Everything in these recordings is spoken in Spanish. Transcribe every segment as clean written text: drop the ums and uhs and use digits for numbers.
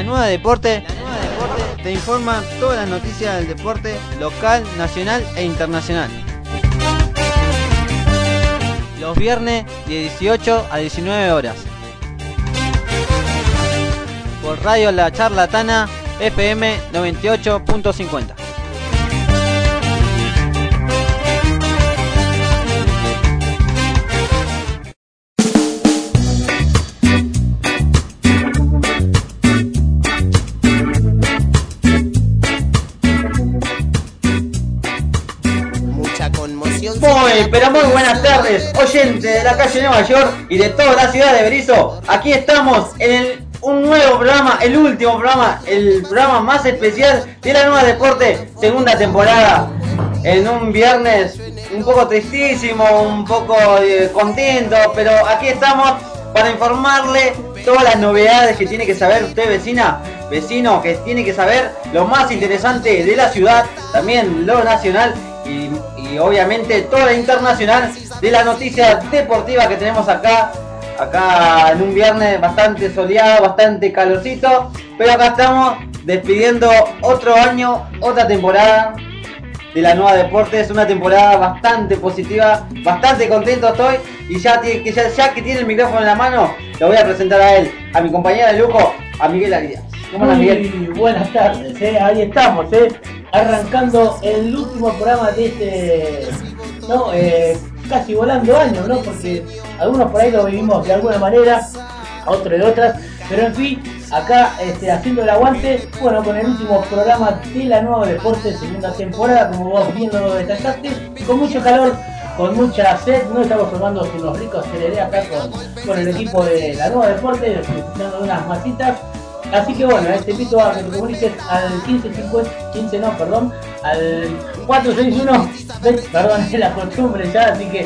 La Nueva Deporte te informa todas las noticias del deporte local, nacional e internacional. Los viernes de 18 a 19 horas. Por Radio La Charlatana FM 98.50. Pero muy buenas tardes, oyentes de la calle Nueva York y de toda la ciudad de Berisso. Aquí estamos en un nuevo programa, el último programa, el programa más especial de la Nueva Deporte, segunda temporada. En un viernes un poco tristísimo, un poco contento, pero aquí estamos para informarle todas las novedades que tiene que saber usted, vecino, que tiene que saber lo más interesante de la ciudad, también lo nacional y obviamente toda la internacional de la noticia deportiva que tenemos acá en un viernes bastante soleado, bastante calorcito, pero acá estamos despidiendo otro año, otra temporada de la Nueva Deporte. Es una temporada bastante positiva, bastante contento estoy, y ya que tiene el micrófono en la mano, lo voy a presentar a él, a mi compañera de lujo, a Miguel Arias. ¿Cómo estás, Miguel? Buenas tardes, ahí estamos, arrancando el último programa de casi volando años, ¿no? Porque algunos por ahí lo vivimos de alguna manera, otros de otras, pero en fin, acá haciendo el aguante, bueno, con el último programa de la Nueva Deporte, segunda temporada, como vos bien lo destacaste, con mucho calor, con mucha sed, no estamos tomando unos ricos tereré acá con el equipo de la Nueva Deporte, disfrutando de unas masitas. Así que bueno, te invito a que te comuniques al al 461, es la costumbre ya, así que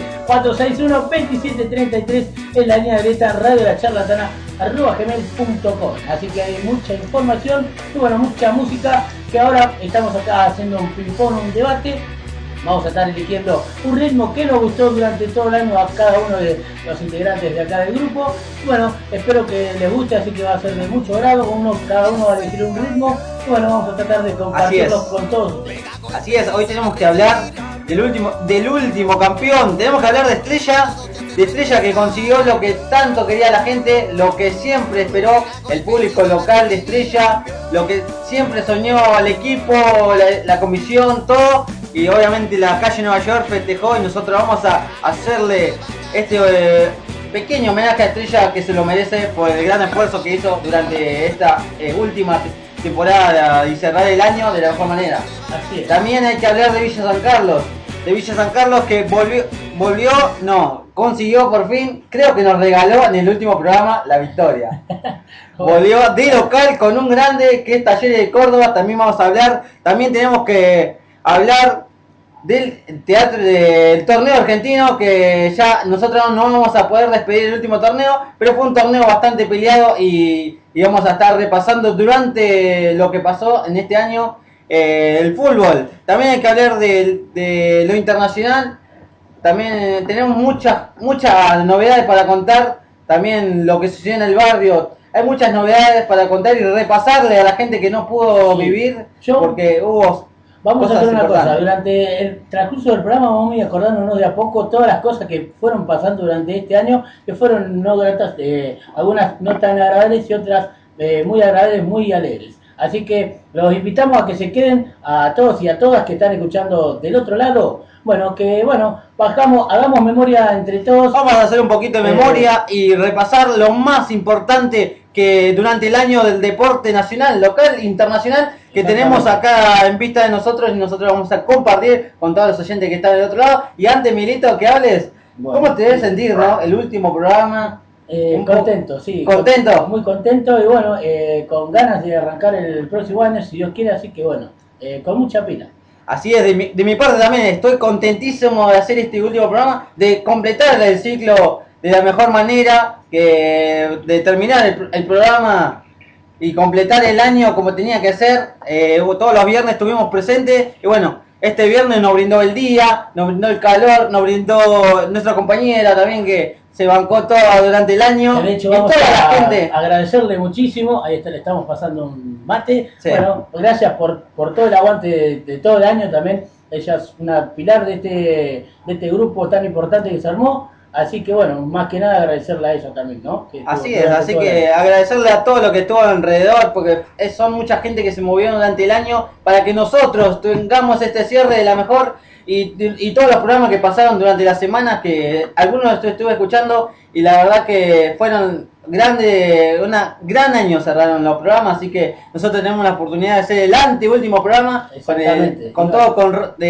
461-2733 es la línea directa Radio La Charlatana @gmail.com. Así que hay mucha información y bueno, mucha música, que ahora estamos acá haciendo un ping-pong, un debate. Vamos a estar eligiendo un ritmo que nos gustó durante todo el año a cada uno de los integrantes de acá del grupo. Bueno, espero que les guste, así que va a ser de mucho grado. Cada uno va a elegir un ritmo. Y bueno, vamos a tratar de compartirlos con todos ustedes. Así es, hoy tenemos que hablar del último campeón. Tenemos que hablar de Estrella que consiguió lo que tanto quería la gente, lo que siempre esperó el público local de Estrella, lo que siempre soñó el equipo, la comisión, todo. Y obviamente la calle Nueva York festejó, y nosotros vamos a hacerle este pequeño homenaje a Estrella, que se lo merece por el gran esfuerzo que hizo durante esta última temporada y cerrar el año de la mejor manera. Así es. También hay que hablar de Villa San Carlos, que consiguió por fin, creo que nos regaló en el último programa la victoria. Volvió de local con un grande que es Talleres de Córdoba. También vamos a hablar, también tenemos que hablar del teatro del torneo argentino, que ya nosotros no vamos a poder despedir el último torneo, pero fue un torneo bastante peleado y vamos a estar repasando durante lo que pasó en este año el fútbol. También hay que hablar de lo internacional. También tenemos muchas novedades para contar, también lo que sucedió en el barrio. Hay muchas novedades para contar y repasarle a la gente que no pudo vivir, porque hubo... Vamos a hacer una cosa, durante el transcurso del programa vamos a ir acordándonos de a poco todas las cosas que fueron pasando durante este año, que fueron no gratas, algunas no tan agradables y otras muy agradables, muy alegres. Así que los invitamos a que se queden, a todos y a todas que están escuchando del otro lado. Hagamos memoria entre todos. Vamos a hacer un poquito de memoria y repasar lo más importante que durante el año del deporte nacional, local, internacional, que tenemos acá en vista de nosotros, y nosotros vamos a compartir con todos los oyentes que están del otro lado. Y antes, Milito, que hables, ¿cómo te debes sentir, no? El último programa. Contento, sí. ¿Contento? Muy contento y bueno, con ganas de arrancar el próximo año, si Dios quiere, así que bueno, con mucha pila. Así es, de mi parte también estoy contentísimo de hacer este último programa, de completar el ciclo de la mejor manera, de terminar el programa y completar el año como tenía que ser. Todos los viernes estuvimos presentes y bueno, este viernes nos brindó el día, nos brindó el calor, nos brindó nuestra compañera también, que se bancó todo durante el año. De hecho, y vamos toda la a gente. agradecerle muchísimo. Ahí está, le estamos pasando un mate. Sí. Bueno, gracias por todo el aguante de todo el año también. Ella es una pilar de este grupo tan importante que se armó. Así que bueno, más que nada agradecerle a ella también, ¿no? Que Así estuvo es, así todo el que año. agradecerle a todo lo que estuvo alrededor, porque son mucha gente que se movió durante el año para que nosotros tengamos este cierre de la mejor y todos los programas que pasaron durante las semanas, que algunos estuve escuchando y la verdad que fueron una gran año cerraron los programas, así que nosotros tenemos la oportunidad de hacer el anteúltimo programa Exactamente. con todo con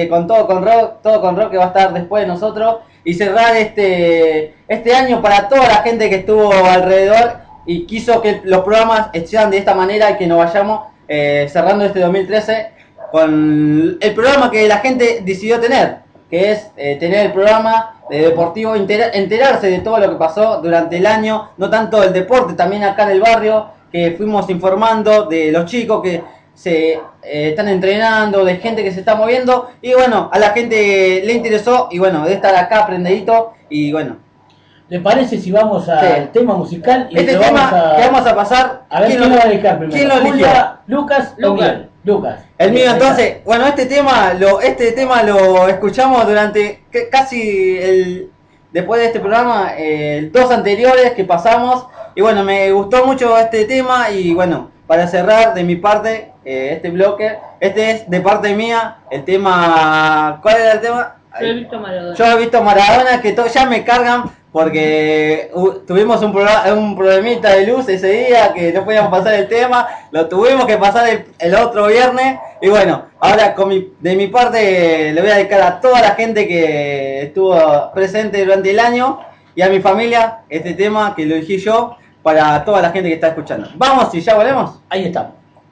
rock que va a estar después de nosotros y cerrar este año para toda la gente que estuvo alrededor y quiso que los programas sean de esta manera y que nos vayamos cerrando este 2013 con el programa que la gente decidió tener, que es tener el programa deportivo, enterarse de todo lo que pasó durante el año, no tanto el deporte, también acá en el barrio, que fuimos informando de los chicos que se están entrenando, de gente que se está moviendo, y bueno, a la gente le interesó, y bueno, de estar acá aprendidito, y bueno. ¿Le parece si vamos al tema musical? Y Este lo tema que vamos a pasar, a ver quién lo va a dedicar primero. ¿quién lo eligió? Julia, Lucas o Miguel. Lucas. El mío, entonces, bueno, este tema lo escuchamos durante casi después de este programa, 2 anteriores que pasamos, y bueno, me gustó mucho este tema, y bueno, para cerrar de mi parte, este bloque, este es de parte mía, el tema, ¿cuál era el tema? Yo he visto Maradona. Yo he visto Maradona, que ya me cargan porque tuvimos un problemita de luz ese día, que no podíamos pasar el tema, lo tuvimos que pasar el otro viernes, y bueno, ahora de mi parte le voy a dedicar a toda la gente que estuvo presente durante el año, y a mi familia, este tema que lo elegí yo, para toda la gente que está escuchando. Vamos y ya volvemos. Ahí estamos.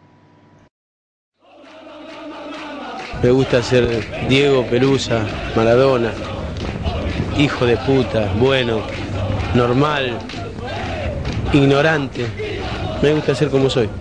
Me gusta ser Diego Pelusa, Maradona, hijo de puta, bueno, normal, ignorante. Me gusta ser como soy.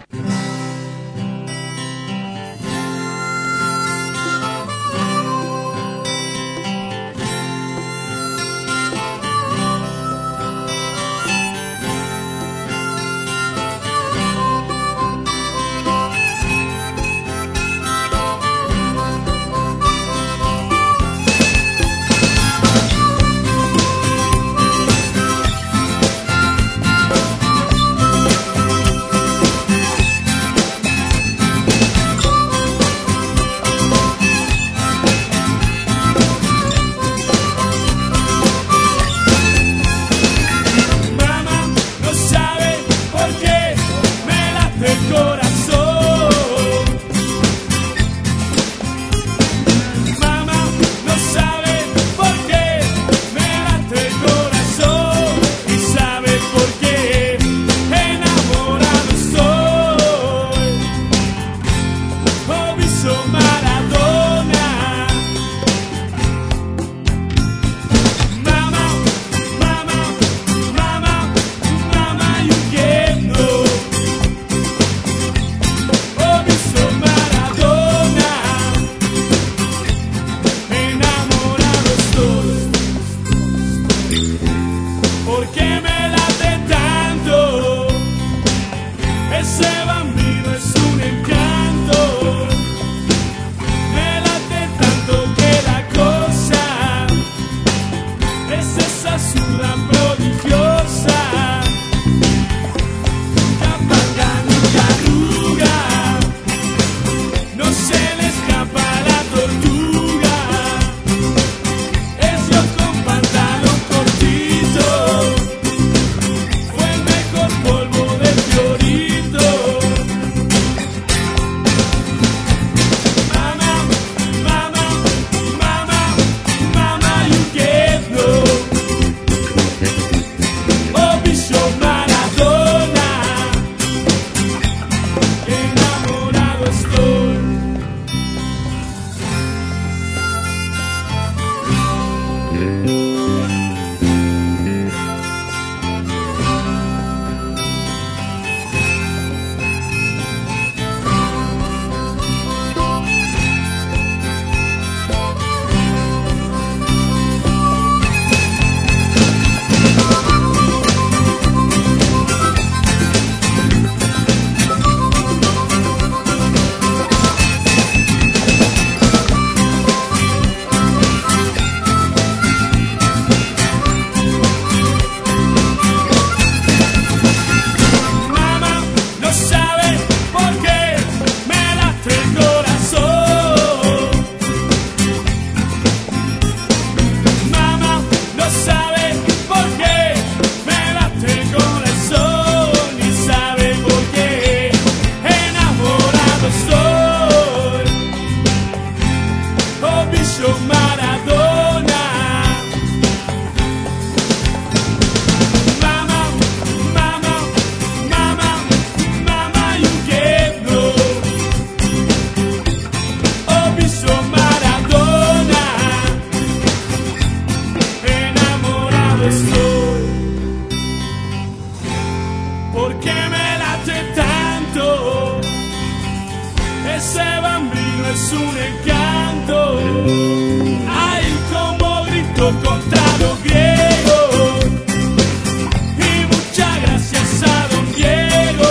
late tanto, ese bambino es un encanto. Ay, como grito contra los griegos, y muchas gracias a don Diego.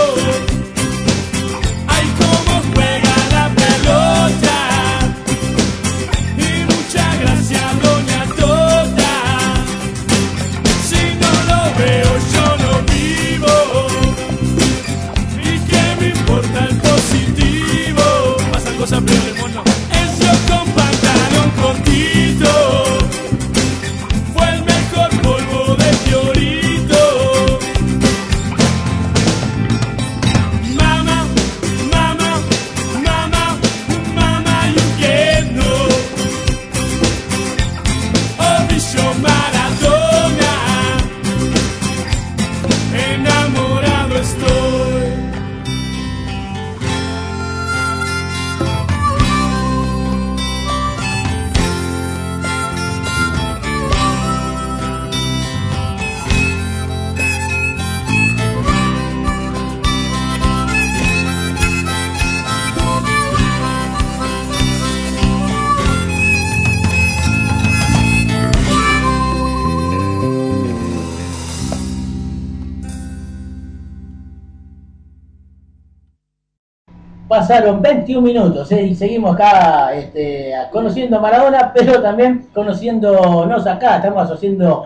Ay, como juega la pelota, y muchas gracias doña Tota. Si no lo veo yo no vivo, y que me importa el positivo. Pasan cosas peores, mono. Encio con pantalón cortito, fue el mejor polvo de Fiorito. Mamá, mamá, mamá, mamá, you get no. Oficio Maradona, enamorado estoy. Pasaron 21 minutos y seguimos acá conociendo a Maradona, pero también conociéndonos acá. Estamos haciendo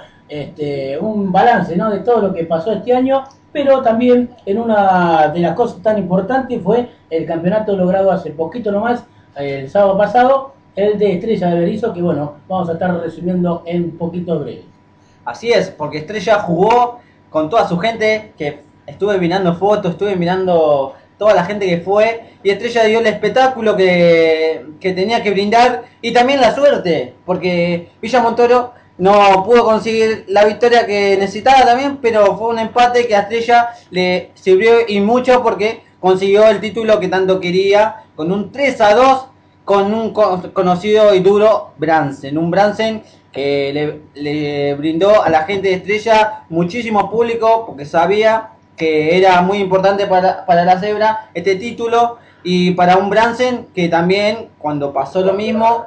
un balance, ¿no?, de todo lo que pasó este año, pero también en una de las cosas tan importantes fue el campeonato logrado hace poquito nomás, el sábado pasado, el de Estrella de Berisso, que bueno, vamos a estar resumiendo en un poquito breve. Así es, porque Estrella jugó con toda su gente, que estuve mirando fotos, estuve mirando toda la gente que fue, y Estrella dio el espectáculo que tenía que brindar, y también la suerte, porque Villa Montoro no pudo conseguir la victoria que necesitaba también, pero fue un empate que a Estrella le sirvió y mucho, porque consiguió el título que tanto quería, con un 3-2, con un conocido y duro Bransen, un Bransen que le brindó a la gente de Estrella muchísimo público, porque sabía que era muy importante para la Cebra este título, y para un Bransen que también cuando pasó lo mismo,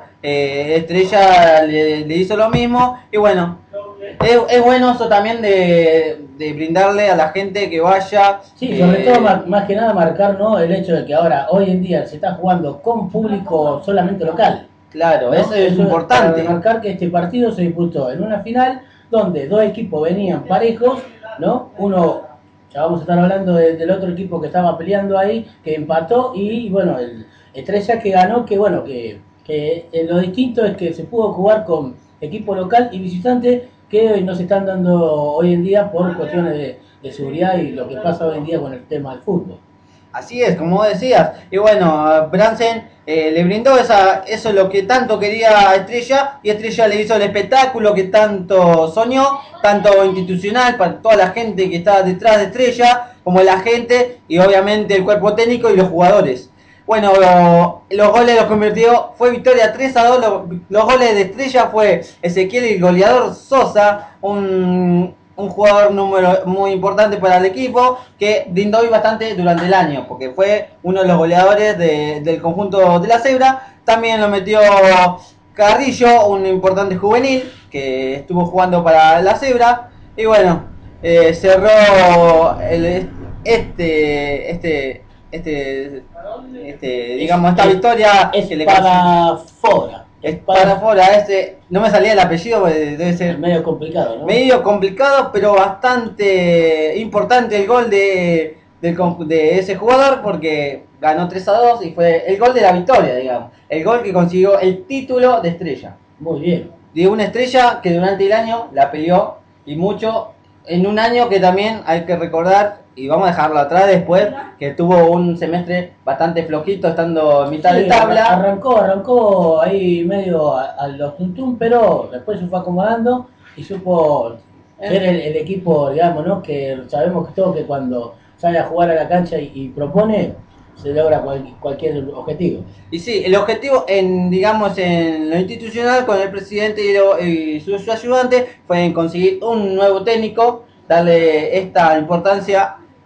Estrella le hizo lo mismo, y bueno, es bueno eso también de brindarle a la gente que vaya. Sí, sobre todo más que nada marcar, ¿no?, el hecho de que ahora, hoy en día, se está jugando con público solamente local. Claro, ¿no? eso es importante. Para marcar que este partido se disputó en una final donde dos equipos venían parejos, ¿no? Uno, ya vamos a estar hablando del otro equipo que estaba peleando ahí, que empató, y bueno, el Estrella que ganó, que bueno, que lo distinto es que se pudo jugar con equipo local y visitante, que hoy no se están dando hoy en día por cuestiones de seguridad y lo que pasa hoy en día con el tema del fútbol. Así es, como decías. Y bueno, Bransen le brindó eso es lo que tanto quería Estrella, y Estrella le hizo el espectáculo que tanto soñó, tanto institucional para toda la gente que está detrás de Estrella, como la gente y obviamente el cuerpo técnico y los jugadores. Bueno, los goles los convirtió, fue victoria 3-2, los goles de Estrella fue Ezequiel, el goleador Sosa, un jugador muy importante para el equipo, que brindó hoy bastante durante el año, porque fue uno de los goleadores del conjunto de la Cebra. También lo metió Carrillo, un importante juvenil, que estuvo jugando para la Cebra, y bueno, cerró digamos, esta victoria es que le para Fora. para Fora, no me salía el apellido, debe ser medio complicado, ¿no? Medio complicado, pero bastante importante el gol de ese jugador, porque ganó 3-2 y fue el gol de la victoria, digamos. El gol que consiguió el título de Estrella. Muy bien. De una Estrella que durante el año la peleó, y mucho, en un año que también hay que recordar, y vamos a dejarlo atrás después, que tuvo un semestre bastante flojito, estando en mitad de tabla. Arrancó ahí medio a los tuntum, pero después se fue acomodando y supo ser el equipo, digamos, ¿no?, que sabemos que todo, que cuando sale a jugar a la cancha y propone, se logra cualquier objetivo. Y sí, el objetivo digamos en lo institucional, con el presidente y su ayudante, fue en conseguir un nuevo técnico, darle esta importancia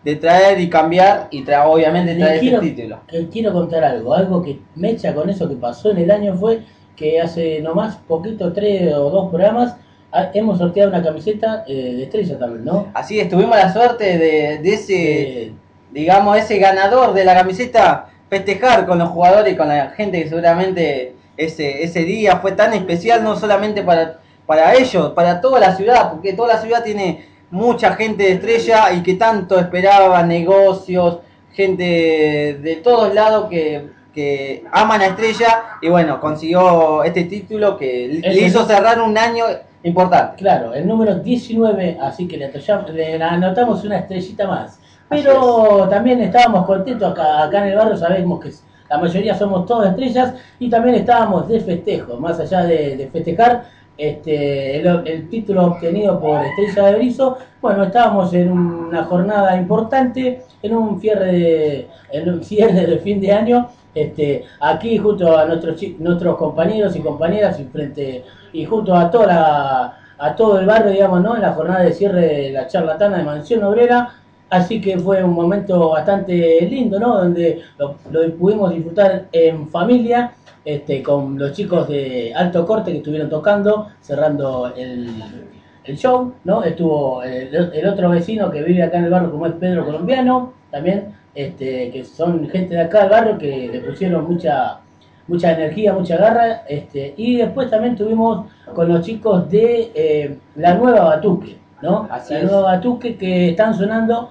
de traer y cambiar y obviamente traer quiero, este título. quiero contar algo que me echa con eso que pasó en el año fue que hace nomás poquito, 3 o 2 programas, hemos sorteado una camiseta de Estrella también, ¿no? Así es, tuvimos la suerte de ese, digamos, ese ganador de la camiseta festejar con los jugadores y con la gente que seguramente ese día fue tan especial, no solamente para ellos, para toda la ciudad, porque toda la ciudad tiene mucha gente de Estrella y que tanto esperaba, negocios, gente de todos lados que aman a Estrella y bueno, consiguió este título que le hizo cerrar un año importante. Claro, el número 19, así que le anotamos una estrellita más. Pero también estábamos contentos acá en el barrio, sabemos que la mayoría somos todos estrellas y también estábamos de festejo, más allá de festejar el título obtenido por Estrella de Berisso. Bueno, estábamos en una jornada importante, en un cierre de fin de año, aquí junto a nuestros compañeros y compañeras y junto a todo el barrio, digamos, ¿no? En la jornada de cierre de la charlatana de Mansión Obrera. Así que fue un momento bastante lindo, ¿no? Donde lo pudimos disfrutar en familia, con los chicos de Alto Corte que estuvieron tocando, cerrando el show, ¿no? Estuvo el otro vecino que vive acá en el barrio, como es Pedro Colombiano, también, que son gente de acá del barrio que le pusieron mucha energía, mucha garra, y después también tuvimos con los chicos de la Nueva Batuque, ¿no? Así la es. Nueva Batuque que están sonando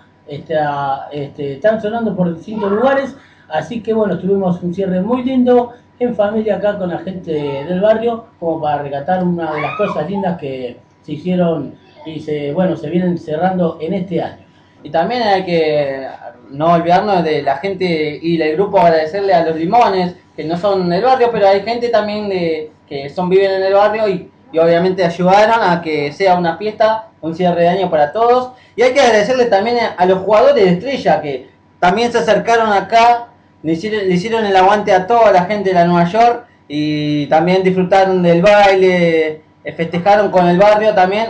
por distintos lugares, así que bueno, tuvimos un cierre muy lindo en familia acá con la gente del barrio, como para rescatar una de las cosas lindas que se hicieron y se vienen cerrando en este año. Y también hay que no olvidarnos de la gente y el grupo, agradecerle a los Limones, que no son del barrio, pero hay gente también que viven en el barrio y obviamente ayudaron a que sea una fiesta, un cierre de año para todos. Y hay que agradecerle también a los jugadores de Estrella que también se acercaron acá, le hicieron el aguante a toda la gente de la Nueva York y también disfrutaron del baile, festejaron con el barrio también.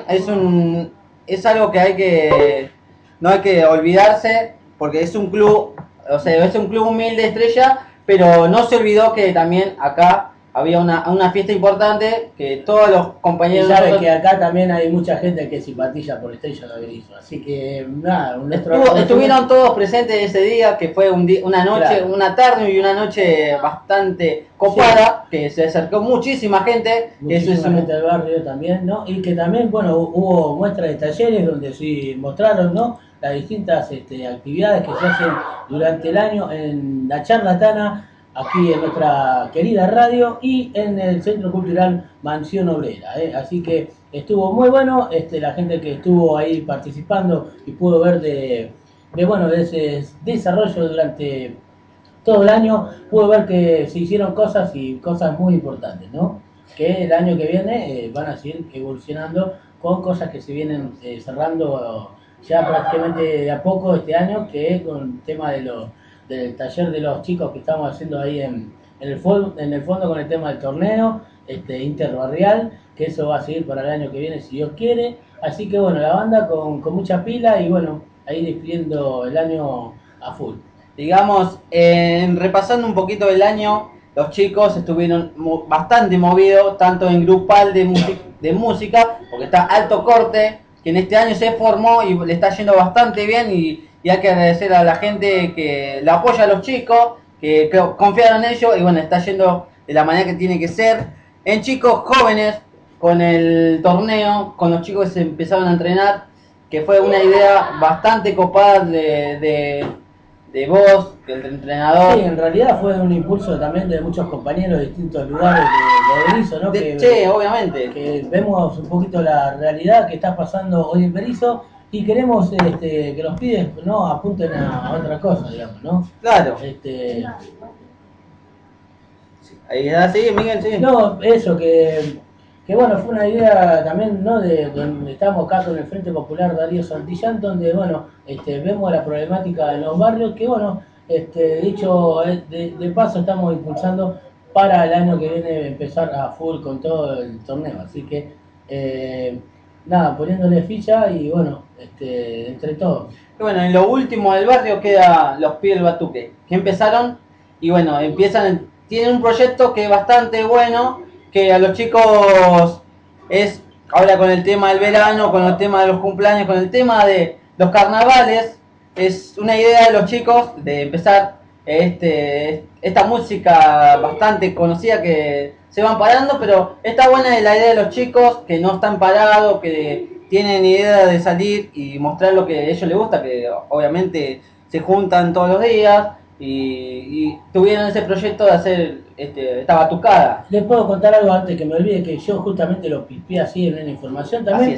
Es algo que no hay que olvidarse, porque es un club, o sea, es un club humilde Estrella, pero no se olvidó que también acá había una fiesta importante, que todos los compañeros... Y sabe que acá también hay mucha gente que simpatiza por Estrella de Berisso, así que nada, estuvieron todos presentes ese día, que fue una noche, claro, una tarde y una noche bastante copada, sí, que se acercó muchísima gente. Muchísima gente del barrio también, ¿no? Y que también, bueno, hubo muestras de talleres donde sí mostraron, ¿no?, las distintas actividades que se hacen durante el año en la charlatana, aquí en nuestra querida radio y en el Centro Cultural Mansión Obrera, así que estuvo muy bueno, la gente que estuvo ahí participando y pudo ver de ese desarrollo durante todo el año, pudo ver que se hicieron cosas muy importantes, ¿no? Que el año que viene van a seguir evolucionando con cosas que se vienen cerrando ya prácticamente de a poco este año, que es con el tema del taller de los chicos que estamos haciendo ahí en el fondo con el tema del torneo interbarrial, que eso va a seguir para el año que viene si Dios quiere. Así que bueno, la banda con mucha pila y bueno, ahí despidiendo el año a full. Digamos, repasando un poquito el año, los chicos estuvieron bastante movidos, tanto en grupal de música, porque está Alto Corte, que en este año se formó y le está yendo bastante bien y hay que agradecer a la gente que le apoya a los chicos, que confiaron en ellos y bueno, está yendo de la manera que tiene que ser. En chicos jóvenes, con el torneo, con los chicos que se empezaron a entrenar, que fue una idea bastante copada de vos, del entrenador. Sí, en realidad fue un impulso también de muchos compañeros de distintos lugares de Berisso, ¿no? Sí, obviamente. Que vemos un poquito la realidad que está pasando hoy en Berisso y queremos que los pibes no apunten a otra cosa, digamos, ¿no? Claro. Ahí sigue, Miguel, sigue. No, eso, que bueno, fue una idea también, ¿no? Donde estamos acá con el Frente Popular Darío Santillán, donde bueno, vemos la problemática en los barrios, que bueno, dicho de paso estamos impulsando para el año que viene empezar a full con todo el torneo, así que nada, poniéndole ficha y bueno, entre todos. Y bueno, en lo último del barrio queda los pibes del Batuque, que empezaron y bueno, tienen un proyecto que es bastante bueno, que a los chicos es, ahora con el tema del verano, con el tema de los cumpleaños, con el tema de los carnavales, es una idea de los chicos de empezar esta música bastante conocida que se van parando, pero está buena la idea de los chicos que no están parados, que tienen idea de salir y mostrar lo que a ellos les gusta, que obviamente se juntan todos los días y tuvieron ese proyecto de hacer esta batucada. Les puedo contar algo antes que me olvide, que yo justamente lo pipié así en la información también.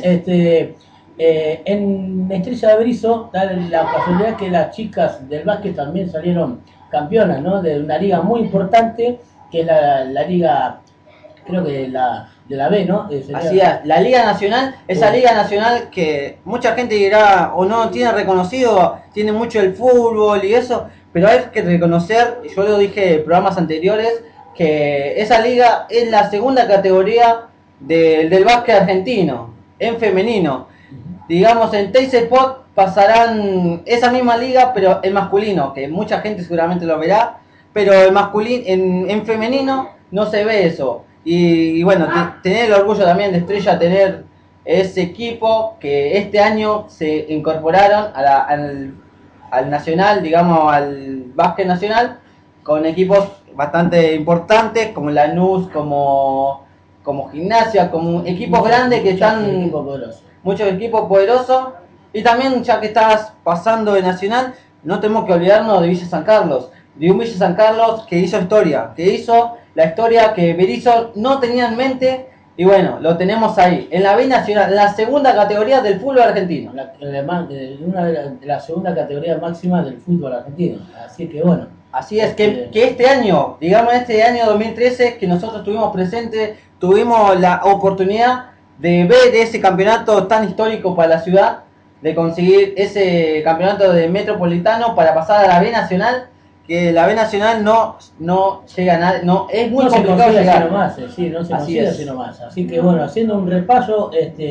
En Estrella de Berisso da la casualidad que las chicas del básquet también salieron campeonas, ¿no? De una liga muy importante, que es la liga, creo que de la B, ¿no? Así es, la Liga Nacional, esa Liga Nacional que mucha gente dirá o no tiene reconocido, tiene mucho el fútbol y eso, pero hay que reconocer, yo lo dije en programas anteriores, que esa liga es la segunda categoría del básquet argentino, en femenino. Digamos, en Teis Sport pasarán esa misma liga, pero en masculino, que mucha gente seguramente lo verá, pero en femenino no se ve eso. Y bueno, tener el orgullo también de Estrella, tener ese equipo que este año se incorporaron al nacional, digamos, al básquet nacional, con equipos bastante importantes, como Lanús, como Gimnasia, como equipos grandes que están... Muchos equipos poderosos. Y también, ya que estás pasando de nacional, no tenemos que olvidarnos de Villa San Carlos. De un Villa San Carlos que hizo historia, que hizo la historia que Berizzo no tenía en mente. Y bueno, lo tenemos ahí, en la B Nacional, la segunda categoría del fútbol argentino. Una de la segunda categoría máxima del fútbol argentino. Así que bueno. Así es, que este año, digamos este año 2013, que nosotros estuvimos presentes, tuvimos la oportunidad de ver ese campeonato tan histórico para la ciudad, de conseguir ese campeonato de metropolitano para pasar a la B Nacional, que la B Nacional no llega a nada, no es muy complicado llegar. No se consigue así nomás. Así que bueno, haciendo un repaso,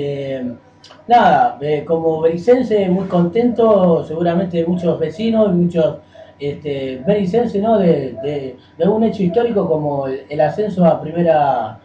como bericense muy contento, seguramente muchos vecinos, muchos bericenses, ¿no? De un hecho histórico como el ascenso a primera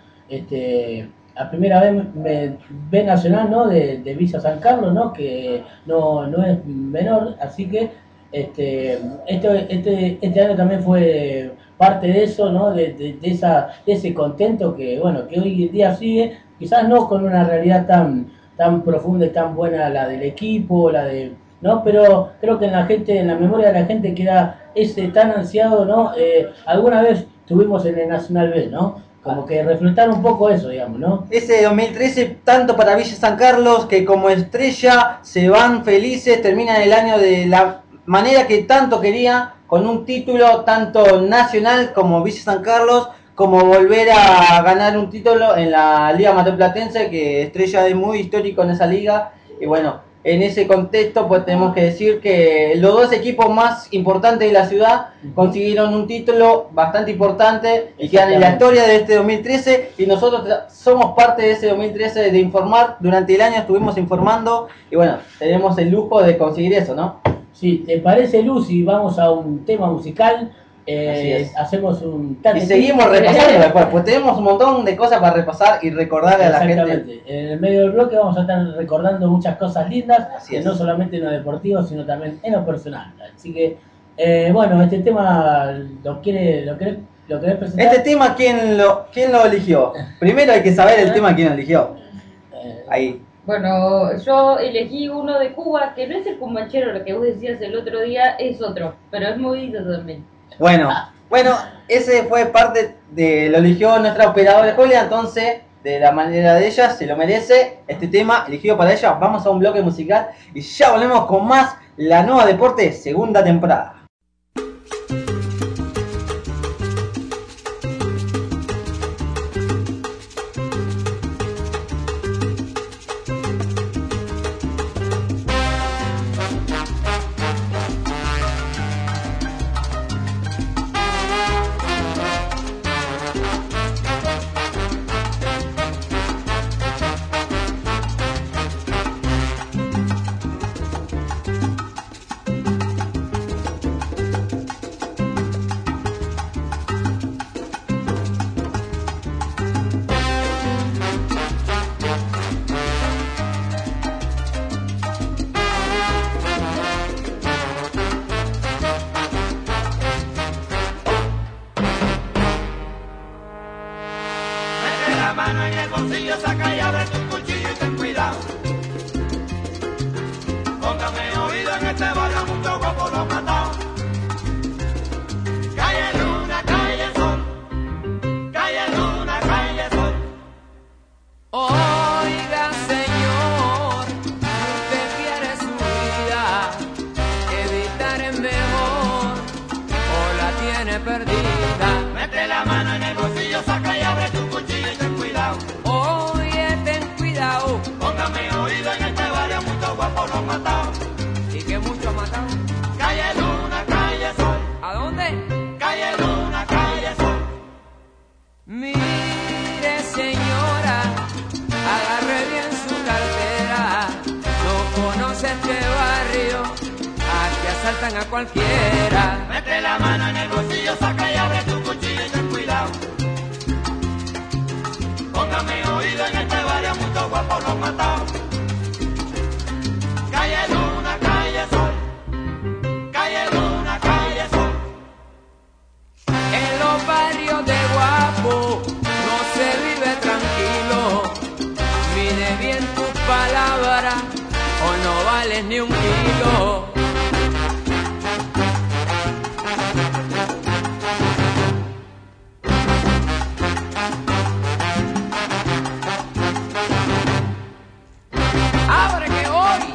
B Nacional, ¿no? De Villa San Carlos, ¿no? Que no es menor, así que este año también fue parte de eso, ¿no? De ese contento que hoy en día sigue, quizás no con una realidad tan profunda y tan buena la del equipo, ¿no? Pero creo que en la memoria de la gente queda ese tan ansiado, ¿no? Alguna vez tuvimos en el Nacional B, ¿no? Como que reflejar un poco eso, digamos, ¿no? Ese 2013, tanto para Villa San Carlos, que como Estrella se van felices, terminan el año de la manera que tanto quería, con un título tanto nacional como Villa San Carlos, como volver a ganar un título en la Liga Marplatense, que Estrella es muy histórico en esa liga, y bueno, en ese contexto pues tenemos que decir que los dos equipos más importantes de la ciudad consiguieron un título bastante importante y quedan en la historia de este 2013, y nosotros somos parte de ese 2013 de informar. Durante el año estuvimos informando y bueno, tenemos el lujo de conseguir eso, ¿no? Sí, ¿te parece, Lucy? Vamos a un tema musical. Hacemos un... Y seguimos repasando después, pues tenemos un montón de cosas para repasar y recordarle a la gente. Exactamente. En el medio del bloque vamos a estar recordando muchas cosas lindas, no solamente en lo deportivo, sino también en lo personal. Así que, este tema lo querés presentar. Este tema, ¿quién lo eligió? Primero hay que saber el tema quién lo eligió. Ahí. Bueno, yo elegí uno de Cuba, que no es el cumbanchero, lo que vos decías el otro día, es otro, pero es muy lindo también. Bueno, ese fue parte de lo eligió nuestra operadora Julia, entonces de la manera de ella se lo merece este tema elegido para ella. Vamos a un bloque musical y ya volvemos con más La Nueva Deporte, segunda temporada. mano en el bolsillo, saca y abre tu cuchillo y ten cuidado. Póngame oído en este barrio, mucho guapo lo matado. Calle Luna, calle Sol, calle Luna, calle Sol. Oiga, señor, usted quiere su vida, evitar es mejor, o la tiene perdida. Mete la mano en el bolsillo, saca y abre tu cuchillo y ten cuidado. Oye, ten cuidado, Póngame oído en este barrio, mucho guapo lo matado. y que mucho ha matado. Calle Luna, calle Sol, ¿A dónde? calle Luna, calle Sol. Mire, señora, agarre bien su cartera, no conoce este barrio, aquí asaltan a cualquiera. Mete la mano en el bolsillo, saca y abre tu cuchillo y ten cuidado. Póngame oído en este barrio, mucho guapo lo matado. Calle Luna, calle Sol, calle Luna, calle Sol. En los barrios de Guapo no se vive tranquilo, mide bien tus palabras o no vales ni un kilo. Abre que hoy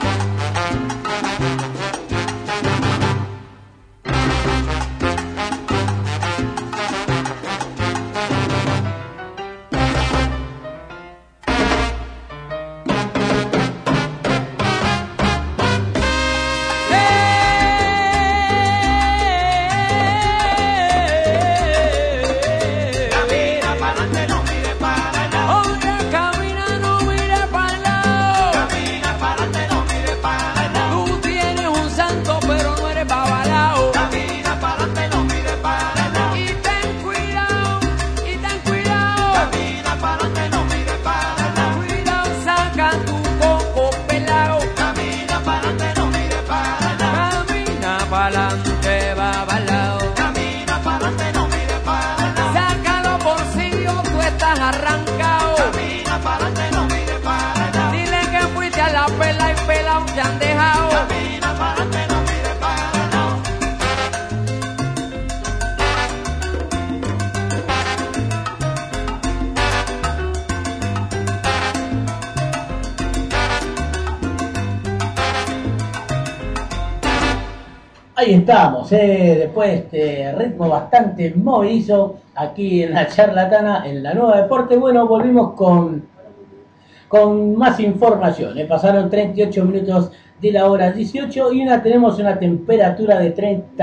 Camina pa'lante, no mire para el lado. oye, camina, no mire para el lado. Camina pa'lante, no mire para el lado. Tú tienes un santo, pero no eres babalao. Camina pa'lante, no mire para el lado. Y ten cuidado, y ten cuidado. Camina pa'lante, no mire para el lado. Cuidado, saca tu coco pelao. Camina pa'lante, no mire para el lado. Camina pa'lante, babalao. Camina pa'lante, no mire para el lado. Saca los bolsillos, tú estás arrancado. Camina pa'lante, no mire para el lado. Dile que fuiste a la pela y pelao te han dejado. Camina pa'lante, no mire para el lado. Ahí estamos, después de este ritmo bastante movedizo aquí en la charlatana, en la Nueva Deporte. Bueno, volvimos con más información. Pasaron 38 minutos de la hora 18 y tenemos una temperatura de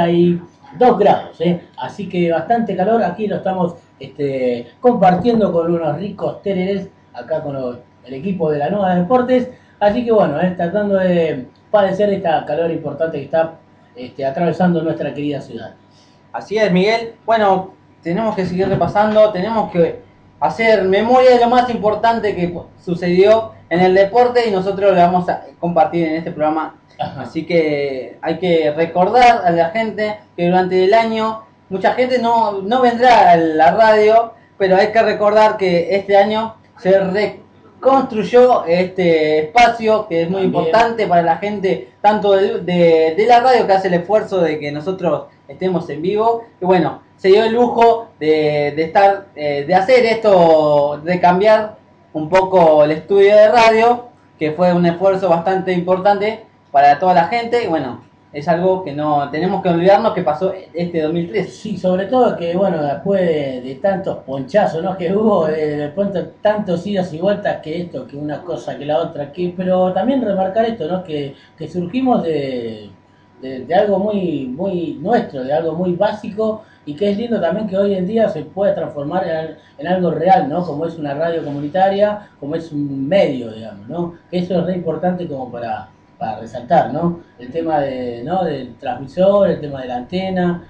32 grados. Así que bastante calor. Aquí lo estamos compartiendo con unos ricos tereres, acá con el equipo de la Nueva Deportes. Así que bueno, tratando de padecer esta calor importante que está atravesando nuestra querida ciudad. Así es, Miguel. Bueno, tenemos que seguir repasando, tenemos que hacer memoria de lo más importante que sucedió en el deporte y nosotros lo vamos a compartir en este programa. Ajá. Así que hay que recordar a la gente que durante el año mucha gente no vendrá a la radio, pero hay que recordar que este año se reconstruyó este espacio que es muy También. importante para la gente, tanto de la radio, que hace el esfuerzo de que nosotros estemos en vivo. Y bueno, se dio el lujo de hacer esto, de cambiar un poco el estudio de radio, que fue un esfuerzo bastante importante para toda la gente. Y bueno, es algo que no tenemos que olvidarnos que pasó este 2013. Sí, sobre todo que, bueno, después de tantos ponchazos, ¿no?, que hubo, de pronto tantos idas y vueltas, que esto, que una cosa, que la otra, pero también remarcar esto, ¿no?, que surgimos de algo muy nuestro, de algo muy básico, y que es lindo también que hoy en día se puede transformar en algo real, ¿no?, como es una radio comunitaria, como es un medio, digamos, ¿no?, que eso es re importante como para resaltar, ¿no?, el tema del transmisor, el tema de la antena,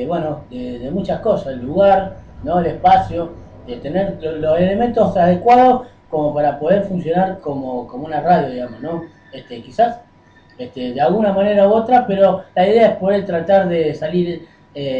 de muchas cosas, el lugar, ¿no?, el espacio, de tener los elementos adecuados como para poder funcionar como una radio, digamos, ¿no? Quizás de alguna manera u otra, pero la idea es poder tratar de salir,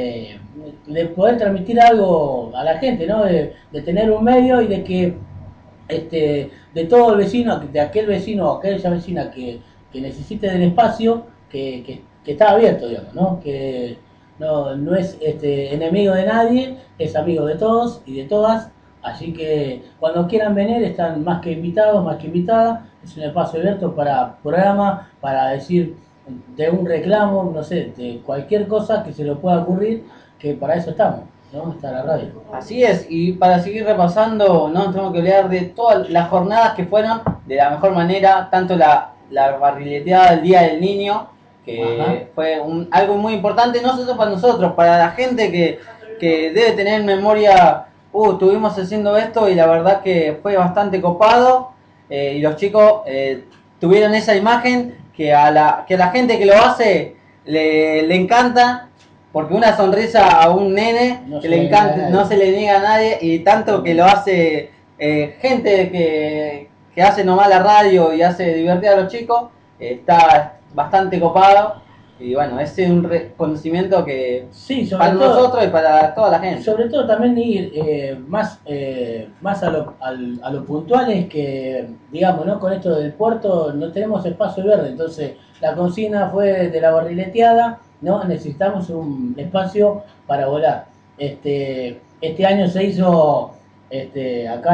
de poder transmitir algo a la gente, ¿no? De tener un medio y de que de todo el vecino, de aquel vecino o aquella vecina que necesite del espacio, que está abierto, digamos, ¿no? Que no es enemigo de nadie, es amigo de todos y de todas. Así que cuando quieran venir están más que invitados, más que invitadas. Es un espacio abierto para programa, para decir de un reclamo, no sé, de cualquier cosa que se le pueda ocurrir, que para eso estamos, ¿no? Está la radio. Así es, y para seguir repasando, no tengo que hablar de todas las jornadas que fueron de la mejor manera, tanto la barrileteada del Día del Niño, que Ajá. fue algo muy importante, no solo para nosotros, para la gente que debe tener en memoria, estuvimos haciendo esto y la verdad que fue bastante copado, y los chicos tuvieron esa imagen que a la gente que lo hace le encanta, porque una sonrisa a un nene No que se le le encanta, niega a no nadie. se le niega a nadie, y tanto que lo hace gente que hace nomás la radio y hace divertir a los chicos, está bastante copado, y bueno, ese es un reconocimiento que Sí, sobre para todo, nosotros y para toda la gente. sobre todo también ir más a lo puntual es que, digamos, ¿no? Con esto del puerto no tenemos espacio verde, entonces la consigna fue de la barrileteada, ¿no? Necesitamos un espacio para volar. Este año se hizo acá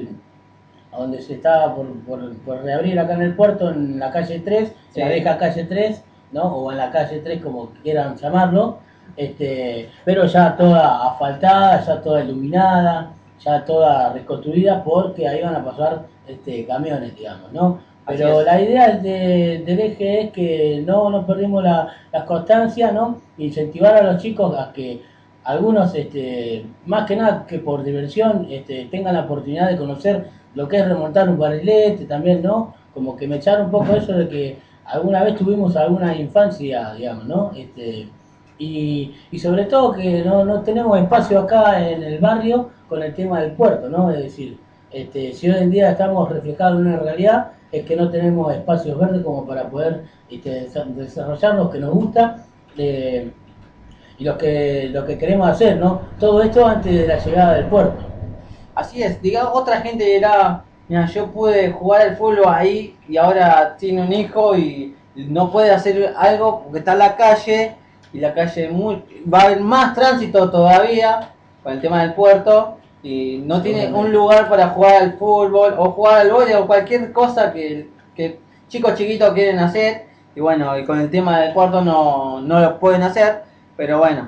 donde se estaba por reabrir acá en el puerto, en la calle 3, Sí. la vieja calle 3, ¿no? O en la calle 3, como quieran llamarlo, pero ya toda asfaltada, ya toda iluminada, ya toda reconstruida, porque ahí van a pasar camiones, digamos, ¿no? Así Pero es. la idea del eje es que no perdimos la constancia, ¿no? Incentivar a los chicos a que algunos, más que nada que por diversión, tengan la oportunidad de conocer lo que es remontar un barrilete también, ¿no? Como que me echaron un poco eso de que alguna vez tuvimos alguna infancia, digamos, ¿no? Y sobre todo que no tenemos espacio acá en el barrio con el tema del puerto, ¿no? Es decir, si hoy en día estamos reflejados en una realidad, es que no tenemos espacios verdes como para poder desarrollar lo que nos gusta y lo que queremos hacer, ¿no? Todo esto antes de la llegada del puerto. Así es, digamos, otra gente dirá, mira, yo pude jugar al fútbol ahí y ahora tiene un hijo y no puede hacer algo porque está en la calle, y la calle va a haber más tránsito todavía con el tema del puerto, y no tiene un lugar para jugar al fútbol o jugar al vóley o cualquier cosa que chicos chiquitos quieren hacer, y bueno, y con el tema del puerto no lo pueden hacer, pero bueno,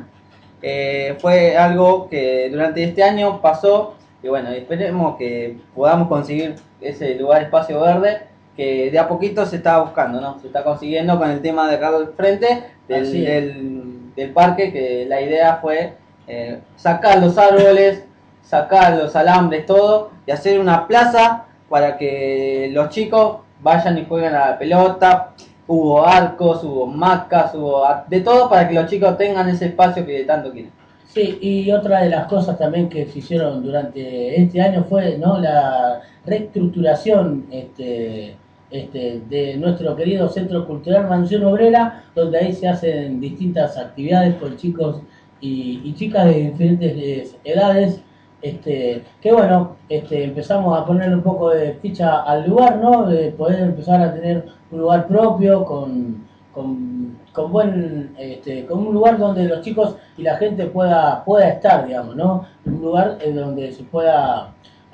fue algo que durante este año pasó. Y bueno, esperemos que podamos conseguir ese lugar, espacio verde, que de a poquito se está buscando, ¿no? Se está consiguiendo con el tema de acá al frente Así es. del parque, que la idea fue sacar los árboles, sacar los alambres, todo, y hacer una plaza para que los chicos vayan y jueguen a la pelota. Hubo arcos, hubo macas, hubo de todo para que los chicos tengan ese espacio que tanto quieren. Sí, y otra de las cosas también que se hicieron durante este año fue, ¿no?, la reestructuración de nuestro querido Centro Cultural Mansión Obrera, donde ahí se hacen distintas actividades con chicos y chicas de diferentes edades, que bueno, empezamos a poner un poco de ficha al lugar, ¿no?, de poder empezar a tener un lugar propio con un lugar donde los chicos y la gente pueda estar, digamos, ¿no? Un lugar donde se pueda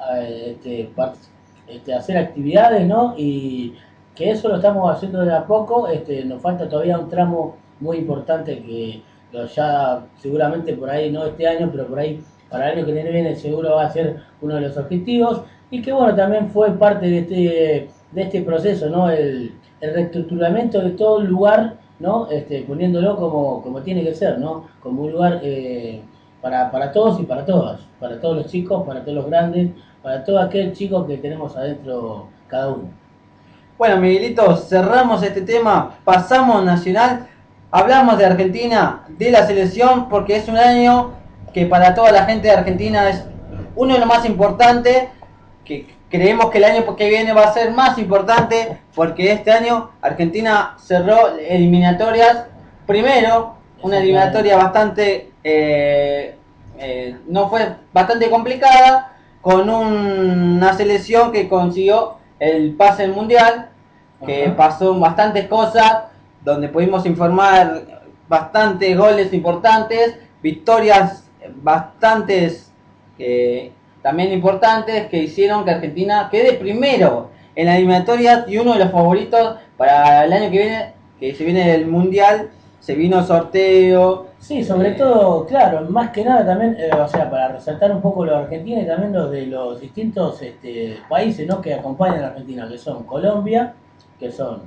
hacer actividades, ¿no? Y que eso lo estamos haciendo de a poco. Nos falta todavía un tramo muy importante que ya seguramente por ahí, no este año, pero por ahí para el año que viene seguro va a ser uno de los objetivos, y que bueno, también fue parte de este proceso, ¿no? El reestructuramiento de todo el lugar, ¿no? Poniéndolo como tiene que ser, ¿no? Como un lugar para todos y para todas, para todos los chicos, para todos los grandes, para todo aquel chico que tenemos adentro cada uno. Bueno, Miguelito, cerramos este tema, pasamos nacional, hablamos de Argentina, de la selección, porque es un año que para toda la gente de Argentina es uno de los más importantes, que creemos que el año que viene va a ser más importante, porque este año Argentina cerró eliminatorias. Primero, una eliminatoria bastante, no fue bastante complicada, con una selección que consiguió el pase al mundial, que pasó bastantes cosas, donde pudimos informar bastantes goles importantes, victorias bastantes también importantes, que hicieron que Argentina quede primero en la eliminatoria y uno de los favoritos para el año que viene, que se viene el mundial. Se vino sorteo. Sí, sobre todo, claro, más que nada también, o sea, para resaltar un poco lo de Argentina y también los de los distintos países, ¿no?, que acompañan a Argentina, que son Colombia, que son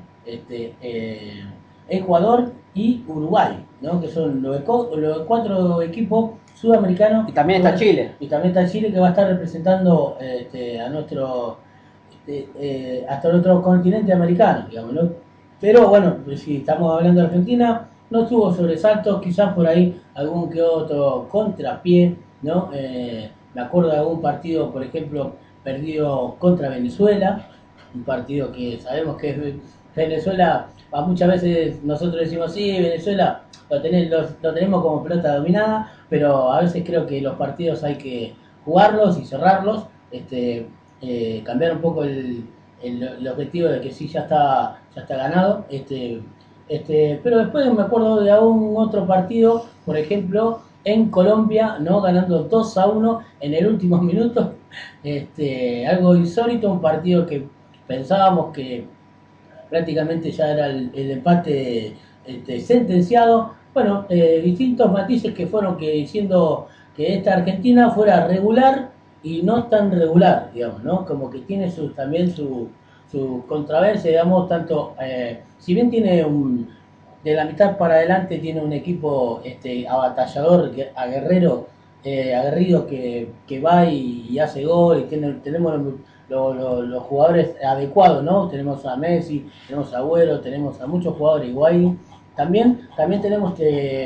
Ecuador y Uruguay, ¿no?, que son los 4 equipos sudamericanos. Y también está Chile. Y también está Chile, que va a estar representando a nuestro hasta el otro continente americano, digamos, ¿no? Pero bueno, si estamos hablando de Argentina, no tuvo sobresaltos, quizás por ahí algún que otro contrapié, ¿no? Me acuerdo de algún partido, por ejemplo, perdido contra Venezuela, un partido que sabemos que es Venezuela, muchas veces nosotros decimos, sí, Venezuela lo tenemos como pelota dominada, pero a veces creo que los partidos hay que jugarlos y cerrarlos, cambiar un poco el objetivo de que sí ya está ganado, pero después me acuerdo de algún otro partido, por ejemplo, en Colombia, ¿no?, ganando 2-1 en el último minuto, algo insólito, un partido que pensábamos que prácticamente ya era el empate sentenciado. Bueno, distintos matices que fueron diciendo que esta Argentina fuera regular y no tan regular, digamos, ¿no? Como que tiene también su controversia, digamos, tanto, si bien tiene de la mitad para adelante tiene un equipo abatallador, aguerrido, que va y hace gol, y tenemos los jugadores adecuados, ¿no? Tenemos a Messi, tenemos a Agüero, tenemos a muchos jugadores, Higuaín. También tenemos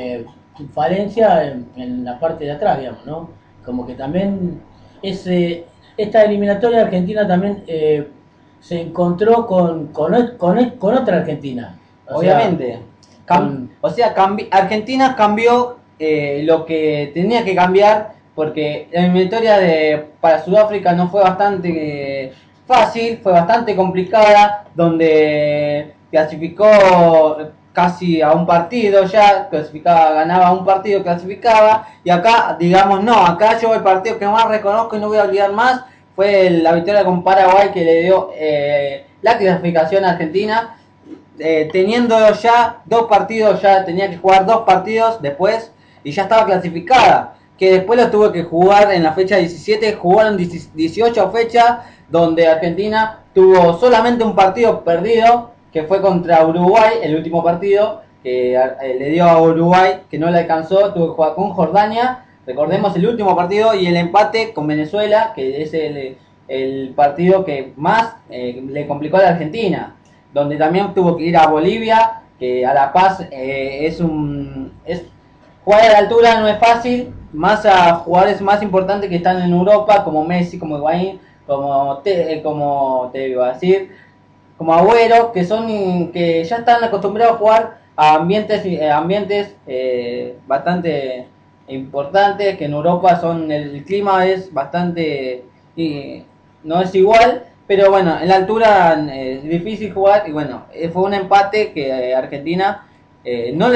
falencia en la parte de atrás, digamos, ¿no? Como que también esta eliminatoria Argentina también se encontró con otra Argentina. Obviamente. Argentina cambió lo que tenía que cambiar, porque la eliminatoria para Sudáfrica no fue bastante fácil, fue bastante complicada, donde clasificó casi a un partido, ya clasificaba, ganaba un partido, clasificaba, y acá, digamos, no, acá yo el partido que más reconozco y no voy a olvidar más fue la victoria con Paraguay, que le dio la clasificación a Argentina, teniendo ya 2 partidos, ya tenía que jugar 2 partidos después, y ya estaba clasificada, que después lo tuvo que jugar en la fecha 17, jugaron 18 fechas, donde Argentina tuvo solamente un partido perdido, que fue contra Uruguay, el último partido, que le dio a Uruguay, que no le alcanzó, tuvo que jugar con Jordania, recordemos el último partido, y el empate con Venezuela, que es el partido que más le complicó a la Argentina, donde también tuvo que ir a Bolivia, que a La Paz jugar a la altura no es fácil, más a jugadores más importantes que están en Europa, como Messi, como Higuaín, como te iba a decir, como Agüero, que ya están acostumbrados a jugar a ambientes bastante importantes, que en Europa el clima es bastante, no es igual, pero bueno, en la altura es difícil jugar, y bueno, fue un empate que Argentina no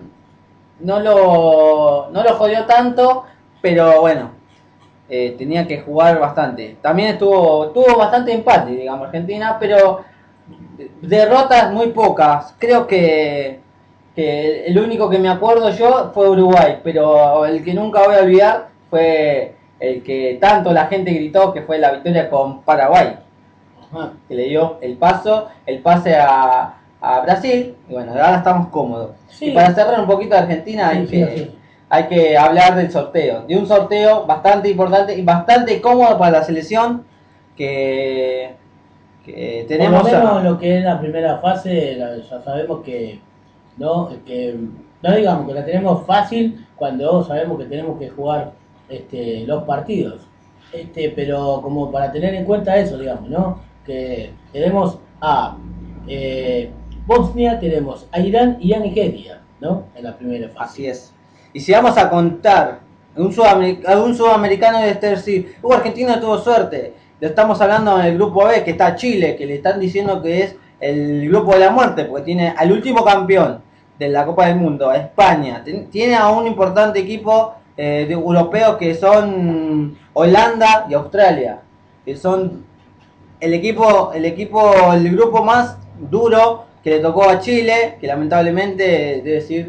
lo jodió tanto, pero bueno, tenía que jugar bastante. También tuvo bastante empate, digamos, Argentina, pero derrotas muy pocas. Creo que el único que me acuerdo yo fue Uruguay, pero el que nunca voy a olvidar fue el que tanto la gente gritó, que fue la victoria con Paraguay, que le dio el pase a Brasil, y bueno, ahora estamos cómodos. Sí. Y para cerrar un poquito de Argentina, hay que hablar del sorteo, de un sorteo bastante importante y bastante cómodo para la selección, que tenemos. Por lo menos lo que es la primera fase, ya sabemos que no digamos que la tenemos fácil cuando sabemos que tenemos que jugar los partidos, pero como para tener en cuenta eso, digamos, ¿no? Que tenemos a Bosnia, tenemos a Irán y a Nigeria, ¿no? En la primera fase. Así es. Y si vamos a contar Un sudamericano debe ser, sí. Argentina tuvo suerte. Lo estamos hablando en el grupo B, que está Chile, que le están diciendo que es el grupo de la muerte, porque tiene al último campeón de la Copa del Mundo, España. Tiene a un importante equipo de europeos que son Holanda y Australia, que son el grupo más duro que le tocó a Chile, que lamentablemente debe decir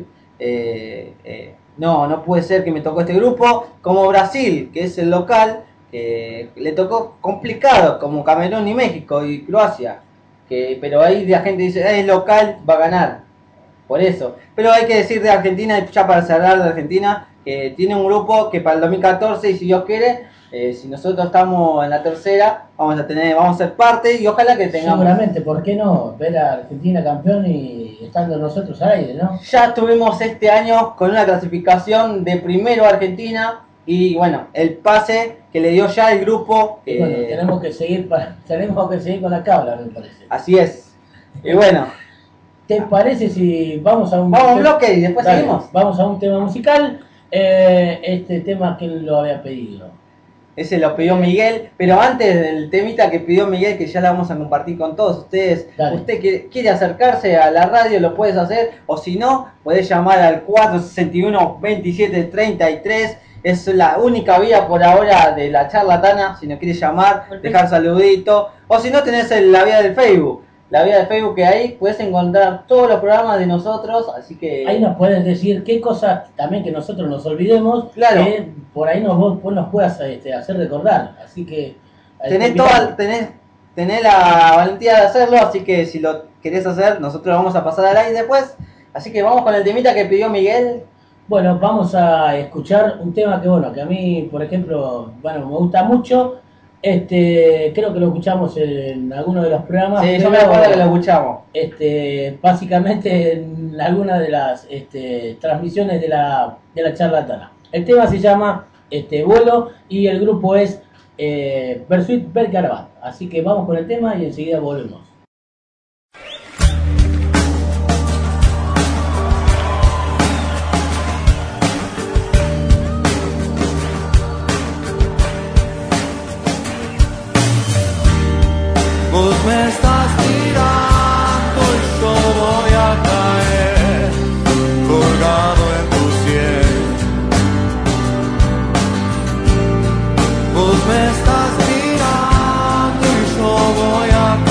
no puede ser que me tocó este grupo, como Brasil, que es el local, que le tocó complicado, como Camerún y México y Croacia, pero ahí la gente dice, es local, va a ganar, por eso. Pero hay que decir de Argentina, ya para cerrar de Argentina, que tiene un grupo que para el 2014, y si Dios quiere, si nosotros estamos en la tercera, vamos a ser parte, y ojalá que tengamos... Seguramente, ¿por qué no? Ver a Argentina campeón y estando nosotros al aire, ¿no? Ya estuvimos este año con una clasificación de primero a Argentina, y bueno, el pase que le dio ya el grupo... Bueno, tenemos que seguir con la cabra, me parece. Así es. Y bueno... ¿Te parece si vamos a un bloque y después seguimos? Vamos a un tema musical. Este tema, ¿quién lo había pedido? Ese lo pidió Miguel, pero antes del temita que pidió Miguel, que ya la vamos a compartir con todos ustedes, usted quiere acercarse a la radio, lo puedes hacer, o si no, puedes llamar al 461-2733, es la única vía por ahora de la charlatana, si nos quieres llamar, dejar saludito, o si no tenés la vía del Facebook. La vía de Facebook, que ahí puedes encontrar todos los programas de nosotros, así que... Ahí nos puedes decir qué cosas también que nosotros nos olvidemos, claro, que por ahí vos nos puedas hacer recordar, así que... Tenés la valentía de hacerlo, así que si lo querés hacer, nosotros lo vamos a pasar al aire después, así que vamos con el temita que pidió Miguel. Bueno, vamos a escuchar un tema que a mí, por ejemplo, me gusta mucho. Creo que lo escuchamos en alguno de los programas. Sí, yo me acuerdo que lo escuchamos. Básicamente en alguna de las transmisiones de la charlatana. El tema se llama Vuelo y el grupo es Versuit Bergarabat. Así que vamos con el tema y enseguida volvemos. Vos me estás tirando y yo voy a caer colgado en tu cielo. Vos me estás tirando y yo voy a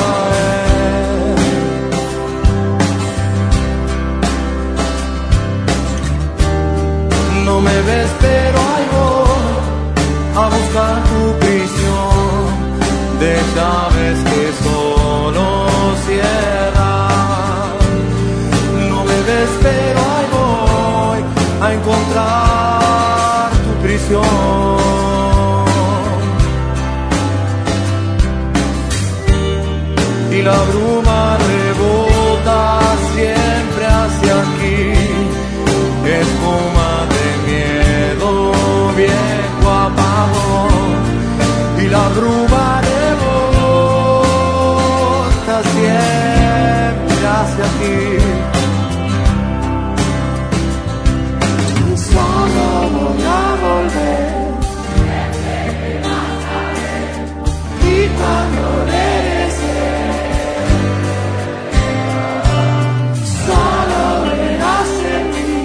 caer. No me ves pero ahí voy a buscar tu prisión de llaves que solo cierran. No me ves pero ahí voy a encontrar tu prisión. Y la bruma rebota siempre hacia aquí, espuma de miedo, viejo apagón. Y la bruma siempre hacia ti. Solo voy a volver y cuando regrese solo verás en mí.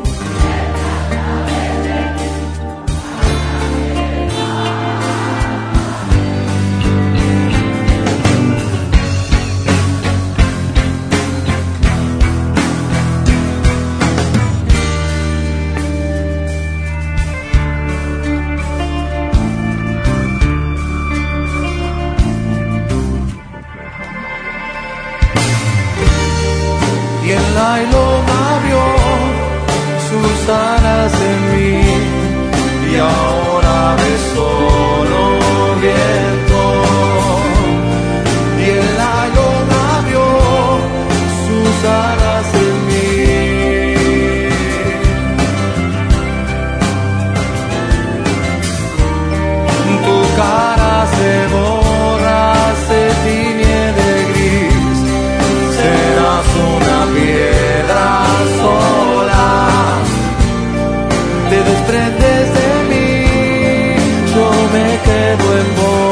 Y el nylon abrió sus alas en mí y ahora ves solo viento. Y el nylon abrió sus alas en mí. Tu cara se borra, se tiñe de gris, serás una piedra sola, te desprendes de mí. me quedo en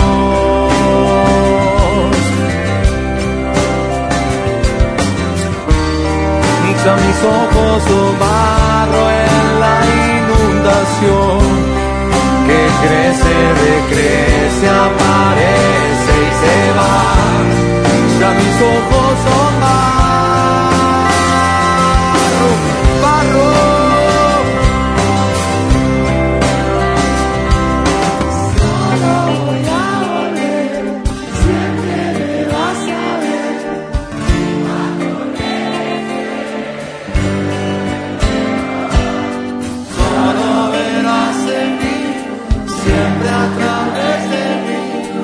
vos. Ya mis ojos son barro en la inundación, que crece, decrece, aparece y se va. Ya mis ojos son barro, barro. Solo voy a volver, siempre me vas a ver. Solo verás en mí, siempre a través de mí.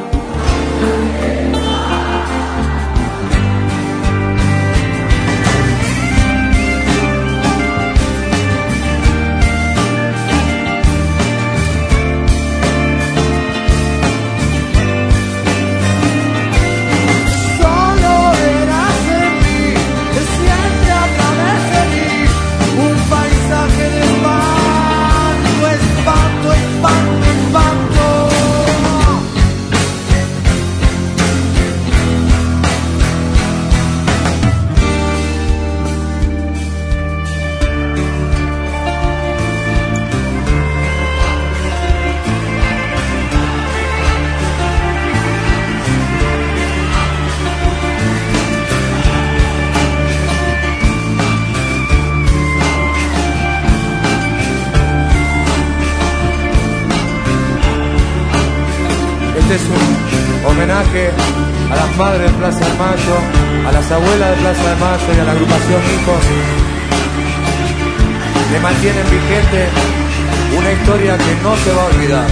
Solo verás en mí, siempre a través de mí, un paisaje de espanto, espanto, espanto, espanto. Este es un homenaje a las madres de Plaza de Mayo, a las abuelas de Plaza de Mayo y a la agrupación Hijos, que mantienen vigente una historia que no se va a olvidar.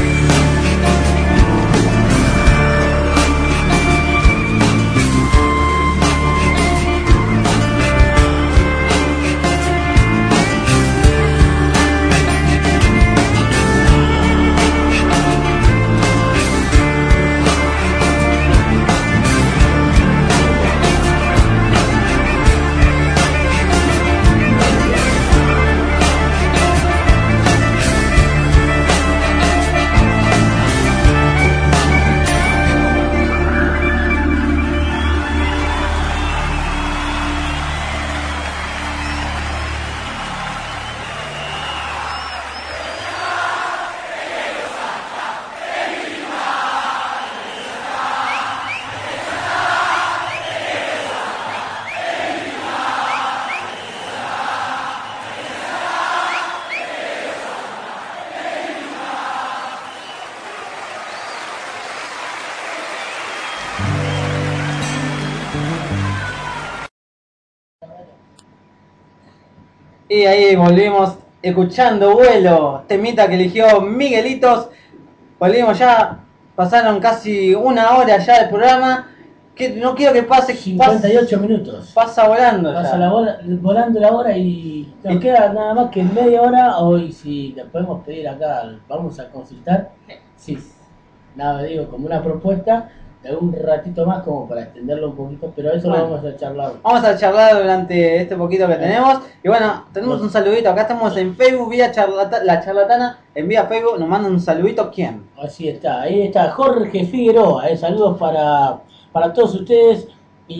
Y ahí volvimos escuchando Vuelo, temita que eligió Miguelitos. Volvimos ya, pasaron casi una hora ya del programa. Que no quiero que pase 58 minutos. Pasa volando Pasa ya. volando la hora y nos queda nada más que media hora. Hoy si le podemos pedir acá, vamos a consultar. Sí, nada, digo, como una propuesta de un ratito más como para extenderlo un poquito, pero eso Bueno, lo vamos a charlar. Vamos a charlar durante este poquito que tenemos. Y bueno, tenemos un saludito. Acá estamos en Facebook, vía La Charlatana. En vía Facebook nos mandan un saludito. ¿Quién? Así está, ahí está Jorge Figueroa. Saludos para todos ustedes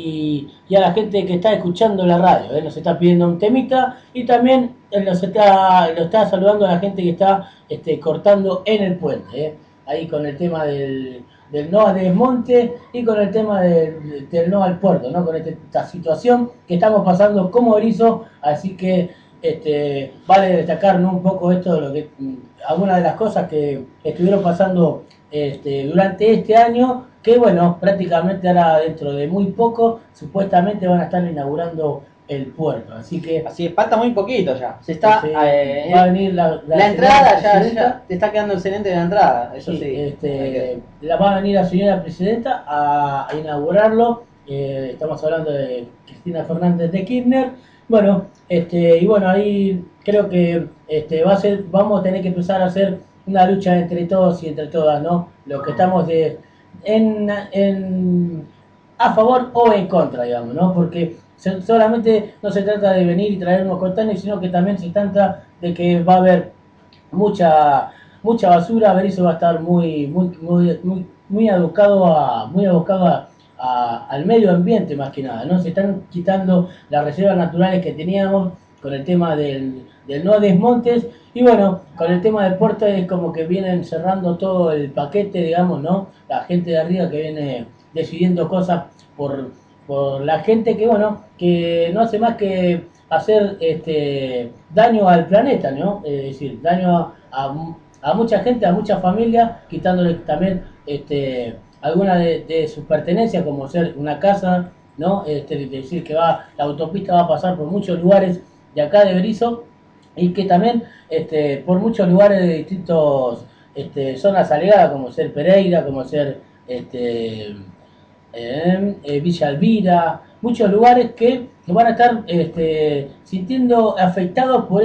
y a la gente que está escuchando la radio. Nos está pidiendo un temita y también lo está saludando a la gente que está cortando en el puente. Ahí con el tema del no al desmonte y con el tema del no al puerto, ¿no? Con esta situación que estamos pasando como Berisso, así que vale destacar, ¿no? Un poco esto de lo que algunas de las cosas que estuvieron pasando durante este año, que bueno, prácticamente ahora dentro de muy poco supuestamente van a estar inaugurando el puerto, así que Así es, falta muy poquito ya. Se está. va a venir la entrada señora ya presidenta. te está quedando excelente la entrada. Eso sí. Va a venir la señora presidenta a inaugurarlo. Estamos hablando de Cristina Fernández de Kirchner. Bueno, y bueno, ahí creo que vamos a tener que empezar a hacer una lucha entre todos y entre todas, ¿no? Los que estamos a favor o en contra, digamos, ¿no? Porque solamente no se trata de venir y traer unos containers, sino que también se trata de que va a haber mucha mucha basura. Berisso va a estar muy abocado al medio ambiente más que nada, ¿no? Se están quitando las reservas naturales que teníamos con el tema del no desmontes, y bueno, con el tema del puerto es como que vienen cerrando todo el paquete, digamos, ¿no? La gente de arriba que viene decidiendo cosas por la gente que, bueno, que no hace más que hacer daño al planeta, ¿no? Es decir, daño a mucha gente, a muchas familias, quitándole también alguna de sus pertenencias, como ser una casa, ¿no? Es decir, que la autopista va a pasar por muchos lugares de acá de Berisso, y que también por muchos lugares de distintos zonas alegadas, como ser Pereira, como ser Villa Elvira, muchos lugares que van a estar sintiendo afectados por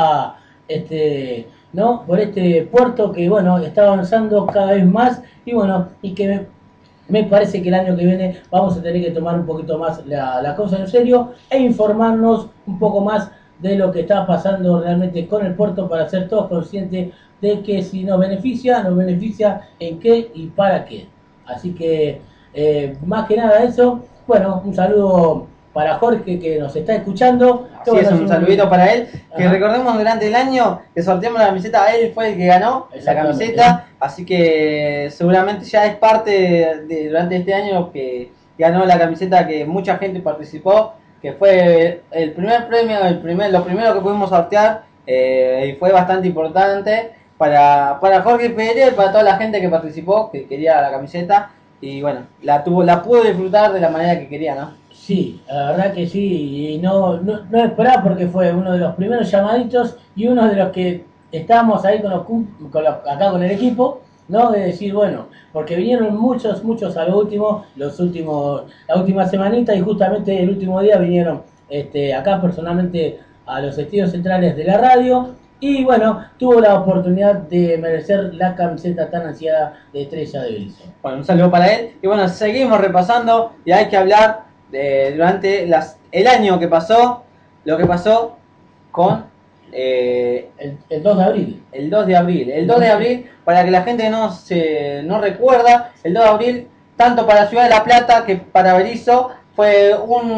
¿no? Por este puerto que, bueno, está avanzando cada vez más, y bueno, y que me parece que el año que viene vamos a tener que tomar un poquito más la cosa en serio e informarnos un poco más de lo que está pasando realmente con el puerto, para ser todos conscientes de que si nos beneficia en qué y para qué. Así que más que nada eso, bueno, un saludo para Jorge que nos está escuchando. Así es, un saludito para él. Que Ajá. recordemos durante el año que sorteamos la camiseta, él fue el que ganó la Exactamente. camiseta, así que seguramente ya es parte durante este año que ganó la camiseta, que mucha gente participó, que fue el primer premio, lo primero que pudimos sortear, y fue bastante importante para Jorge Pérez, para toda la gente que participó, que quería la camiseta, y bueno, la pudo disfrutar de la manera que quería, ¿no? Sí, la verdad que sí, y no esperaba, porque fue uno de los primeros llamaditos y uno de los que estábamos ahí acá con el equipo, ¿no? De decir, bueno, porque vinieron muchos a la última semanita, y justamente el último día vinieron acá personalmente a los estudios centrales de la radio, y bueno, tuvo la oportunidad de merecer la camiseta tan ansiada de Estrella de Berisso. Bueno, un saludo para él. Y bueno, seguimos repasando y hay que hablar durante el año que pasó, lo que pasó con El 2 de abril. el 2 de abril. El 2 de abril, para que la gente no recuerda, el 2 de abril, tanto para la ciudad de La Plata que para Berisso, fue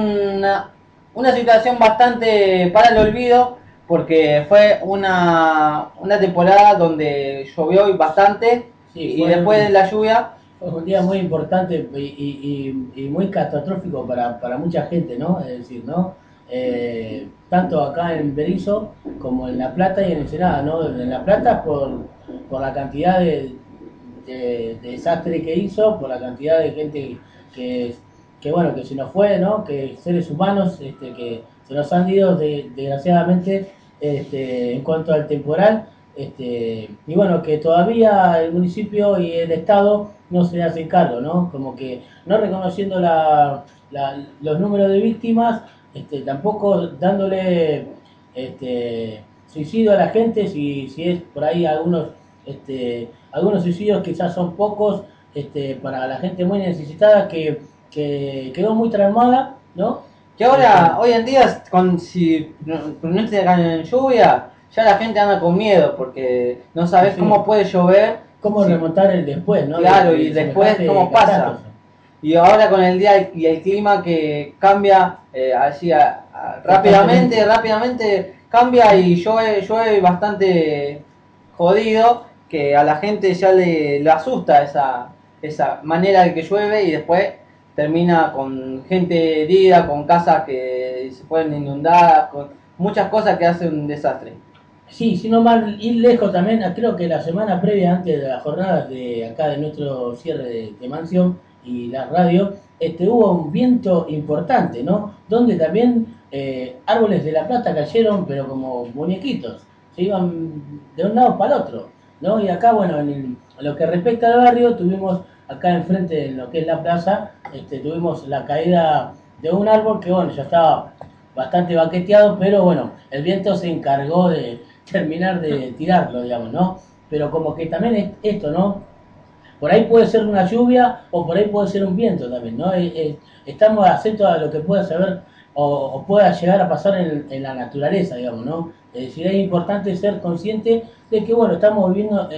una situación bastante para el olvido, porque fue una temporada donde llovió bastante, Sí, y después de la lluvia. Fue un día muy importante y muy catastrófico para mucha gente, ¿no? Es decir, ¿no? Tanto acá en Berisso como en La Plata y en Ensenada, ¿no? En La Plata por la cantidad de desastre que hizo, por la cantidad de gente que bueno, que se nos fue, ¿no? Que seres humanos que se nos han ido desgraciadamente en cuanto al temporal. Y bueno, que todavía el municipio y el Estado no se hacen cargo, ¿no? Como que no reconociendo los números de víctimas, tampoco dándole suicidio a la gente, si es por ahí algunos suicidios quizás son pocos, para la gente muy necesitada que quedó muy traumada, ¿no? Que ahora, hoy en día, si no te caen lluvia, ya la gente anda con miedo, porque no sabes Sí. cómo puede llover. Cómo Sí. remontar el después, ¿no? Claro, y después cómo pasa. catástrofe. Y ahora con el día y el clima que cambia así rápidamente cambia, y llueve bastante jodido, que a la gente ya le asusta esa manera de que llueve, y después termina con gente herida, con casas que se pueden inundar, con muchas cosas que hacen un desastre. Sí, si no mal ir lejos también, creo que la semana previa, antes de las jornadas de acá de nuestro cierre de mansión y la radio, hubo un viento importante, ¿no? Donde también árboles de La Plata cayeron, pero como muñequitos, se iban de un lado para el otro, ¿no? Y acá, bueno, en lo que respecta al barrio, tuvimos acá enfrente, en lo que es la plaza, tuvimos la caída de un árbol que, bueno, ya estaba bastante baqueteado, pero bueno, el viento se encargó de terminar de tirarlo, digamos, ¿no? Pero como que también es esto, ¿no? por ahí puede ser una lluvia o por ahí puede ser un viento también, ¿no? Estamos atentos a lo que pueda saber o pueda llegar a pasar en la naturaleza, digamos, ¿no? Es decir, es importante ser consciente de que, bueno, estamos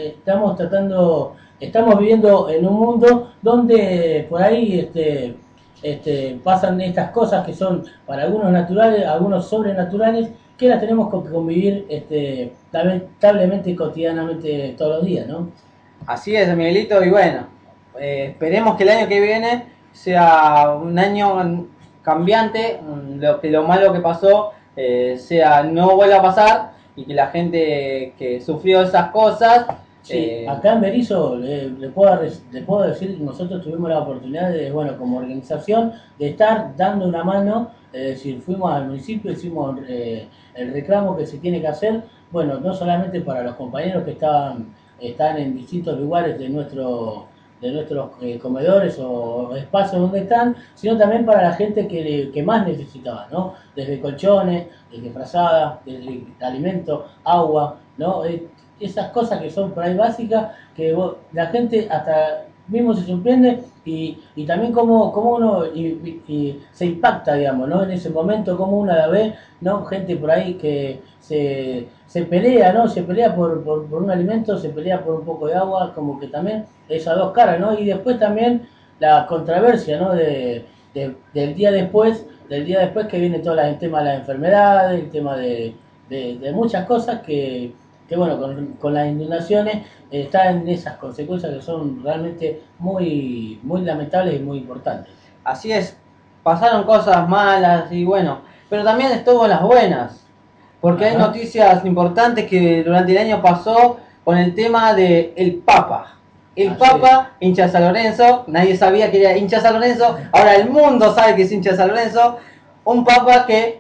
viviendo en un mundo donde por ahí pasan estas cosas que son para algunos naturales, algunos sobrenaturales, que las tenemos que convivir lamentablemente cotidianamente todos los días, ¿no? Así es, Miguelito, y bueno, esperemos que el año que viene sea un año cambiante, que lo malo que pasó no vuelva a pasar y que la gente que sufrió esas cosas... Sí, acá en Berisso le puedo decir que nosotros tuvimos la oportunidad de, bueno, como organización, de estar dando una mano, es decir, fuimos al municipio, hicimos el reclamo que se tiene que hacer, bueno, no solamente para los compañeros que están en distintos lugares de nuestros comedores o espacios donde están, sino también para la gente que más necesitaba, ¿no? Desde colchones, desde frazada, desde alimento, agua, ¿no? Esas cosas que son por ahí básicas, que la gente hasta mismo se sorprende y también como uno y se impacta, digamos, ¿no? En ese momento, como uno la ve, ¿no? Gente por ahí que se pelea, ¿no? Se pelea por un alimento, se pelea por un poco de agua, como que también esas dos caras, ¿no? Y después también la controversia, ¿no? Del día después que viene todo el tema de las enfermedades, el tema de muchas cosas que bueno, con las inundaciones están esas consecuencias que son realmente muy, muy lamentables y muy importantes. Así es, pasaron cosas malas y bueno, pero también estuvo las buenas, porque hay noticias importantes que durante el año pasó con el tema de el Papa. El Papa, hincha de San Lorenzo, nadie sabía que era hincha de San Lorenzo, ahora el mundo sabe que es hincha de San Lorenzo, un Papa que,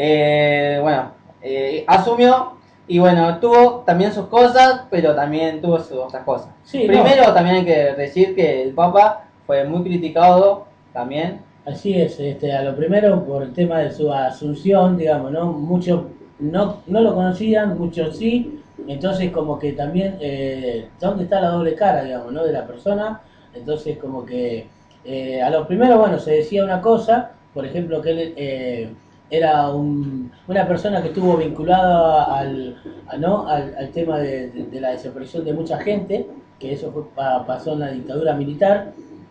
asumió. Y bueno, tuvo también sus cosas, pero también tuvo sus otras cosas. Sí, primero también hay que decir que el Papa fue muy criticado también. Así es, a lo primero por el tema de su asunción, digamos, ¿no? Muchos no lo conocían, muchos sí, entonces como que también, ¿dónde está la doble cara, digamos, ¿no? De la persona? Entonces como que a lo primero, bueno, se decía una cosa, por ejemplo, que él... era una persona que estuvo vinculada al tema de la desaparición de mucha gente, que eso pasó en la dictadura militar,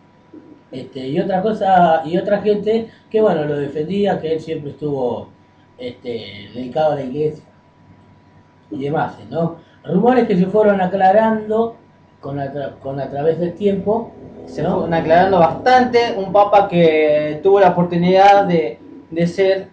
y otra gente que bueno lo defendía, que él siempre estuvo dedicado a la iglesia y demás, ¿no? Rumores que se fueron aclarando a través del tiempo, se fueron aclarando bastante, un papa que tuvo la oportunidad de ser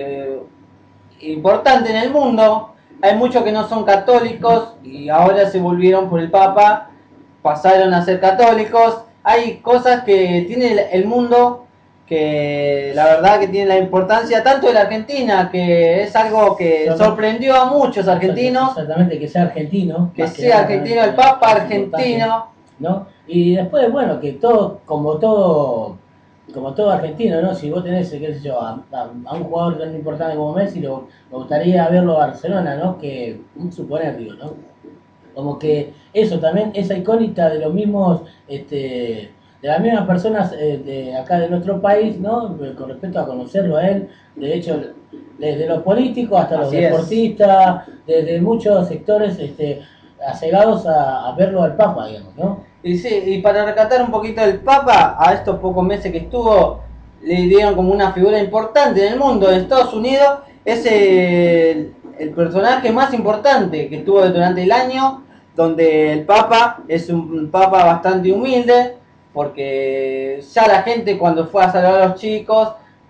importante en el mundo. Hay muchos que no son católicos y ahora se volvieron por el Papa, pasaron a ser católicos. Hay cosas que tiene el mundo que la verdad que tiene la importancia tanto de la Argentina, que es algo que sorprendió a muchos argentinos. Exactamente, que sea argentino. Que sea argentino, el Papa argentino, ¿no? Y después, bueno, que todo, como todo argentino, ¿no? Si vos tenés, qué sé yo, a un jugador tan importante como Messi, me gustaría verlo a Barcelona, ¿no? Que, suponer, digo, ¿no? Como que eso también, esa icónica de los mismos, de las mismas personas de acá de nuestro país, ¿no? Con respecto a conocerlo a él, de hecho, desde los políticos hasta los deportistas, desde muchos sectores allegados a verlo al Papa, digamos, ¿no? Y sí, y para rescatar un poquito del Papa, a estos pocos meses que estuvo, le dieron como una figura importante en el mundo. En Estados Unidos es el personaje más importante que estuvo durante el año, donde el Papa es un Papa bastante humilde, porque ya la gente cuando fue a saludar a los chicos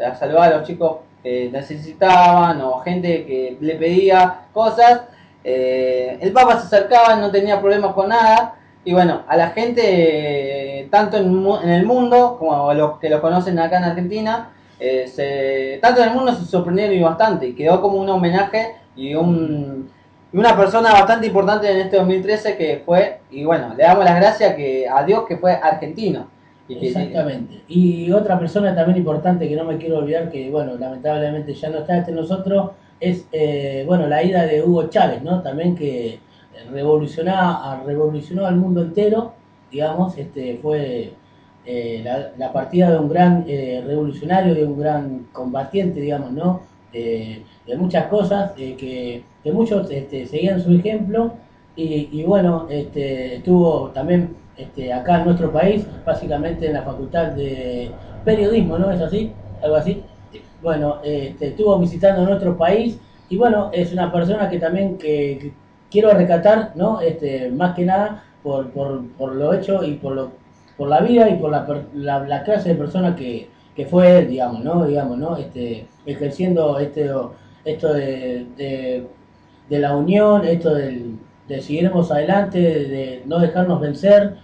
que necesitaban o gente que le pedía cosas, el Papa se acercaba, no tenía problemas con nada. Y bueno, a la gente, tanto en el mundo como a los que lo conocen acá en Argentina, tanto en el mundo se sorprendieron y bastante. Y quedó como un homenaje y una persona bastante importante en este 2013 que fue, y bueno, le damos las gracias a Dios que fue argentino. Exactamente. Y otra persona también importante que no me quiero olvidar, que bueno, lamentablemente ya no está entre nosotros, es la ida de Hugo Chávez, ¿no? También que revolucionó al mundo entero digamos, fue la partida de un gran revolucionario, de un gran combatiente, digamos, ¿no? De muchas cosas, que muchos seguían su ejemplo y bueno, estuvo también acá en nuestro país, básicamente en la Facultad de Periodismo, ¿no? ¿Es así? ¿Algo así? Bueno, estuvo visitando nuestro país y bueno, es una persona que también que quiero recatar, ¿no? Más que nada por lo hecho y por la vida y por la clase de persona que fue él, digamos, ¿no? Ejerciendo esto de la unión, esto de seguirnos adelante, de no dejarnos vencer,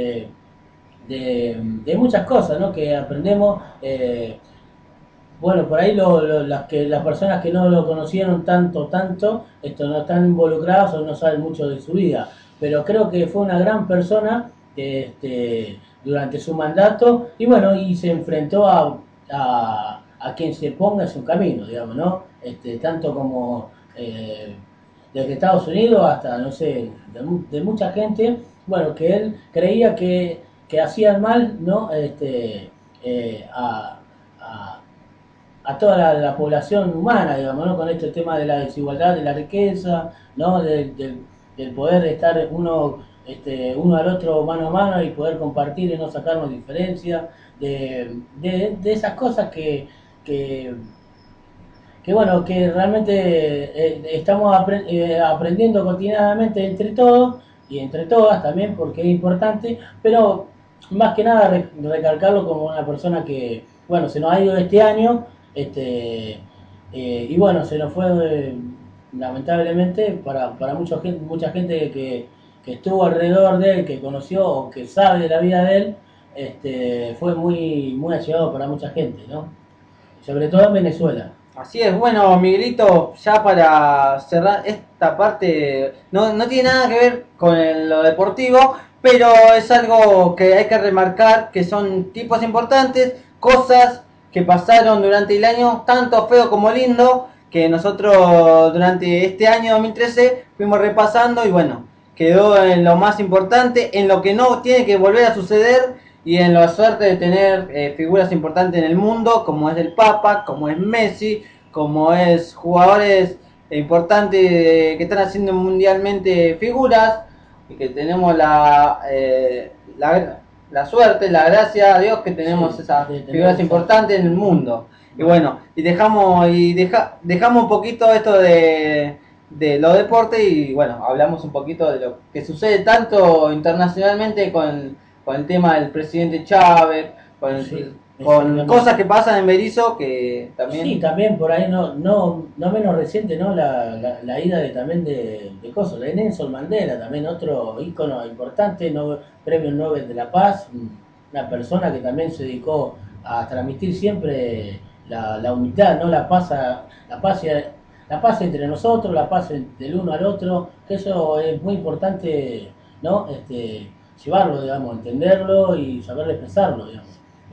de muchas cosas, ¿no? Que aprendemos. Bueno, por ahí las personas que no lo conocieron tanto, no están involucrados o no saben mucho de su vida. Pero creo que fue una gran persona durante su mandato y bueno, y se enfrentó a quien se ponga en su camino, digamos, ¿no? Tanto como desde Estados Unidos hasta, no sé, de mucha gente, bueno, que él creía que hacían mal, ¿no? A toda la población humana, digamos, ¿no? Con este tema de la desigualdad, de la riqueza, ¿no? Del poder estar uno al otro mano a mano y poder compartir y no sacarnos diferencias, de esas cosas que bueno, que realmente estamos aprendiendo continuamente entre todos y entre todas también, porque es importante, pero más que nada recalcarlo como una persona que, bueno, se nos ha ido este año, y bueno, se nos fue lamentablemente para mucha gente que estuvo alrededor de él, que conoció o que sabe de la vida de él, fue muy allegado para mucha gente, ¿no? Sobre todo en Venezuela. Así es, bueno, Miguelito, ya para cerrar esta parte, no tiene nada que ver con lo deportivo, pero es algo que hay que remarcar, que son tipos importantes, cosas que pasaron durante el año, tanto feo como lindo, que nosotros durante este año 2013 fuimos repasando y bueno, quedó en lo más importante, en lo que no tiene que volver a suceder y en la suerte de tener figuras importantes en el mundo, como es el Papa, como es Messi, como es jugadores importantes que están haciendo mundialmente figuras y que tenemos la suerte, la gracia a Dios que tenemos esas figuras importantes en el mundo. Y bueno, y dejamos un poquito esto de los deportes y bueno, hablamos un poquito de lo que sucede tanto internacionalmente con el tema del presidente Chávez, con cosas que pasan en Berisso que también... Sí, también por ahí no menos reciente, ¿no? La ida también de cosas, de Nelson Mandela, también otro ícono importante, premio Nobel de la Paz, una persona que también se dedicó a transmitir siempre la humildad, ¿no? La paz entre nosotros, la paz del uno al otro, que eso es muy importante, ¿no? Llevarlo, digamos, entenderlo y saber expresarlo, digamos.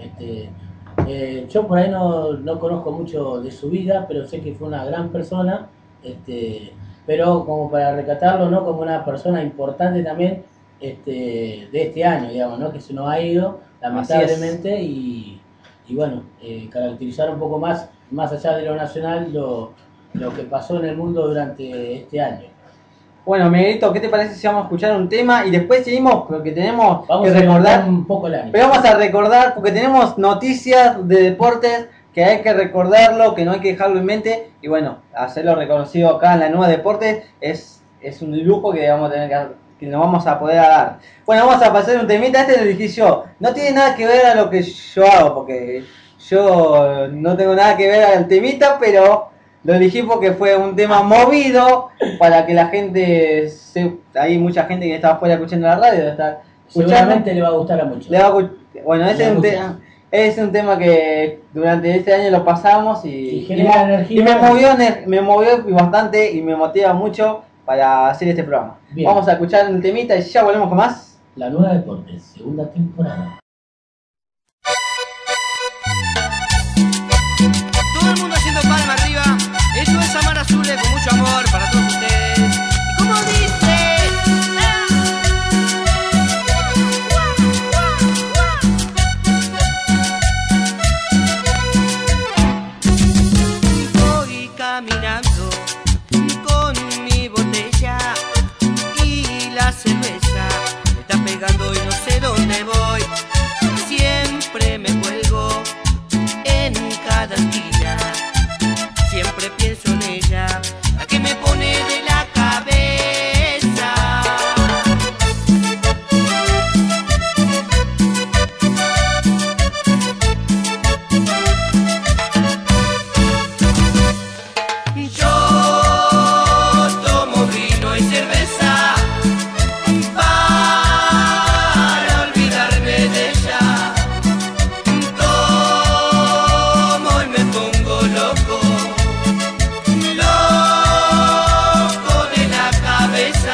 Yo por ahí no conozco mucho de su vida, pero sé que fue una gran persona, pero como para recatarlo, ¿no? Como una persona importante también de este año, digamos, ¿no? Que se nos ha ido, lamentablemente, y bueno, caracterizar un poco más allá de lo nacional, lo que pasó en el mundo durante este año. Bueno, Miguelito, ¿qué te parece si vamos a escuchar un tema y después seguimos porque tenemos vamos que a recordar un poco el año? Pero vamos a recordar porque tenemos noticias de deportes que hay que recordarlo, que no hay que dejarlo en mente y bueno, hacerlo reconocido acá en la Nueva Deportes es un lujo que vamos a tener que nos vamos a poder dar. Bueno, vamos a pasar un temita, lo elegí yo. No tiene nada que ver a lo que yo hago porque yo no tengo nada que ver al temita, pero lo elegí porque fue un tema movido para que la gente, hay mucha gente que estaba afuera escuchando la radio, está escuchando. Seguramente le va a gustar a muchos. Bueno, es un tema que durante este año lo pasamos y genera energía. Y me movió bastante y me motiva mucho para hacer este programa. Bien. Vamos a escuchar un temita y ya volvemos con más. La Nueva Deportes, segunda temporada. Todo el mundo haciendo palma arriba. Esto es Amar Azules con mucho amor para todos ustedes. ¿Y cómo dice? está pegando y no sé dónde voy. Siempre me cuelgo en cada esquina, siempre pienso en ella, la que me pone de la cabeza. Yo tomo vino y cerveza para olvidarme de ella. Tomo y me pongo loco, loco de la cabeza.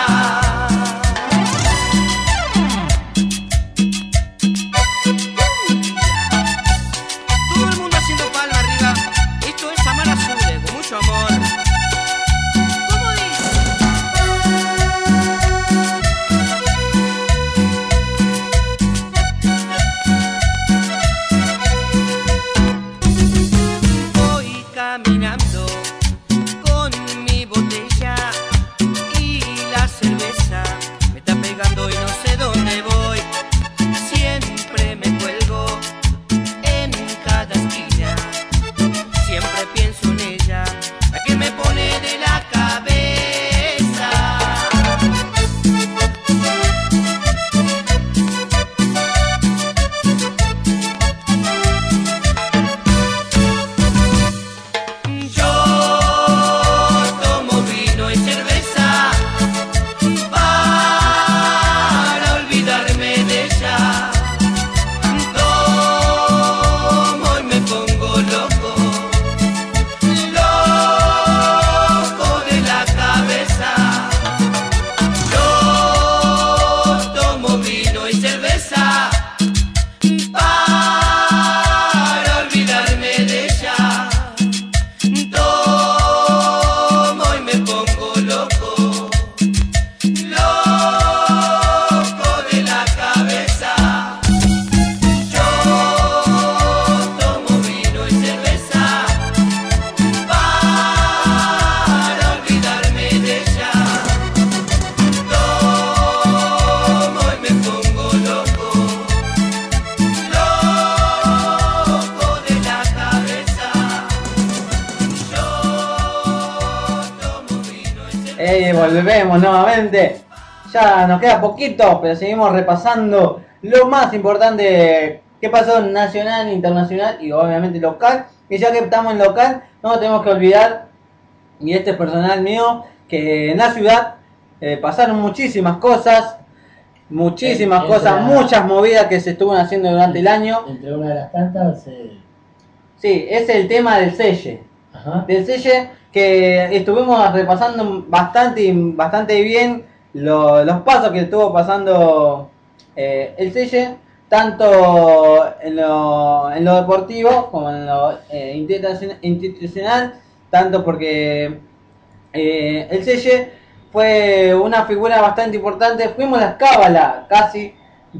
Todo el mundo haciendo palma arriba. Esto es Amar Azul, con mucho amor. ¿Cómo dice? Voy caminando con mi botella y la cerveza me está pegando y no sé dónde voy. Siempre me cuelgo en cada esquina, siempre pienso en ella, la que me pone de la cabeza. Yo tomo vino y cerveza para olvidarme de ella. Tomo y me pongo loco, loco de la cabeza. Yo tomo vino y cerveza para olvidarme de ella. Tomo y me pongo loco, loco de la cabeza. Yo tomo vino y cerveza para olvidarme de ella. Tomo y me pongo loco, loco de la cabeza. Yo tomo vino y cerveza. Volvemos nuevamente. Ya nos queda poquito, pero seguimos repasando lo más importante que pasó nacional, internacional y obviamente local. Y ya que estamos en local, no tenemos que olvidar, y este es personal mío, que en la ciudad pasaron muchísimas cosas, Entre muchas movidas que se estuvieron haciendo durante el año. Entre una de las tantas, Sí, es el tema del selle. ajá. Del selle, que estuvimos repasando bastante bien los pasos que estuvo pasando el selle, tanto en lo deportivo como en lo institucional, tanto porque el selle fue una figura bastante importante. Fuimos la cábala casi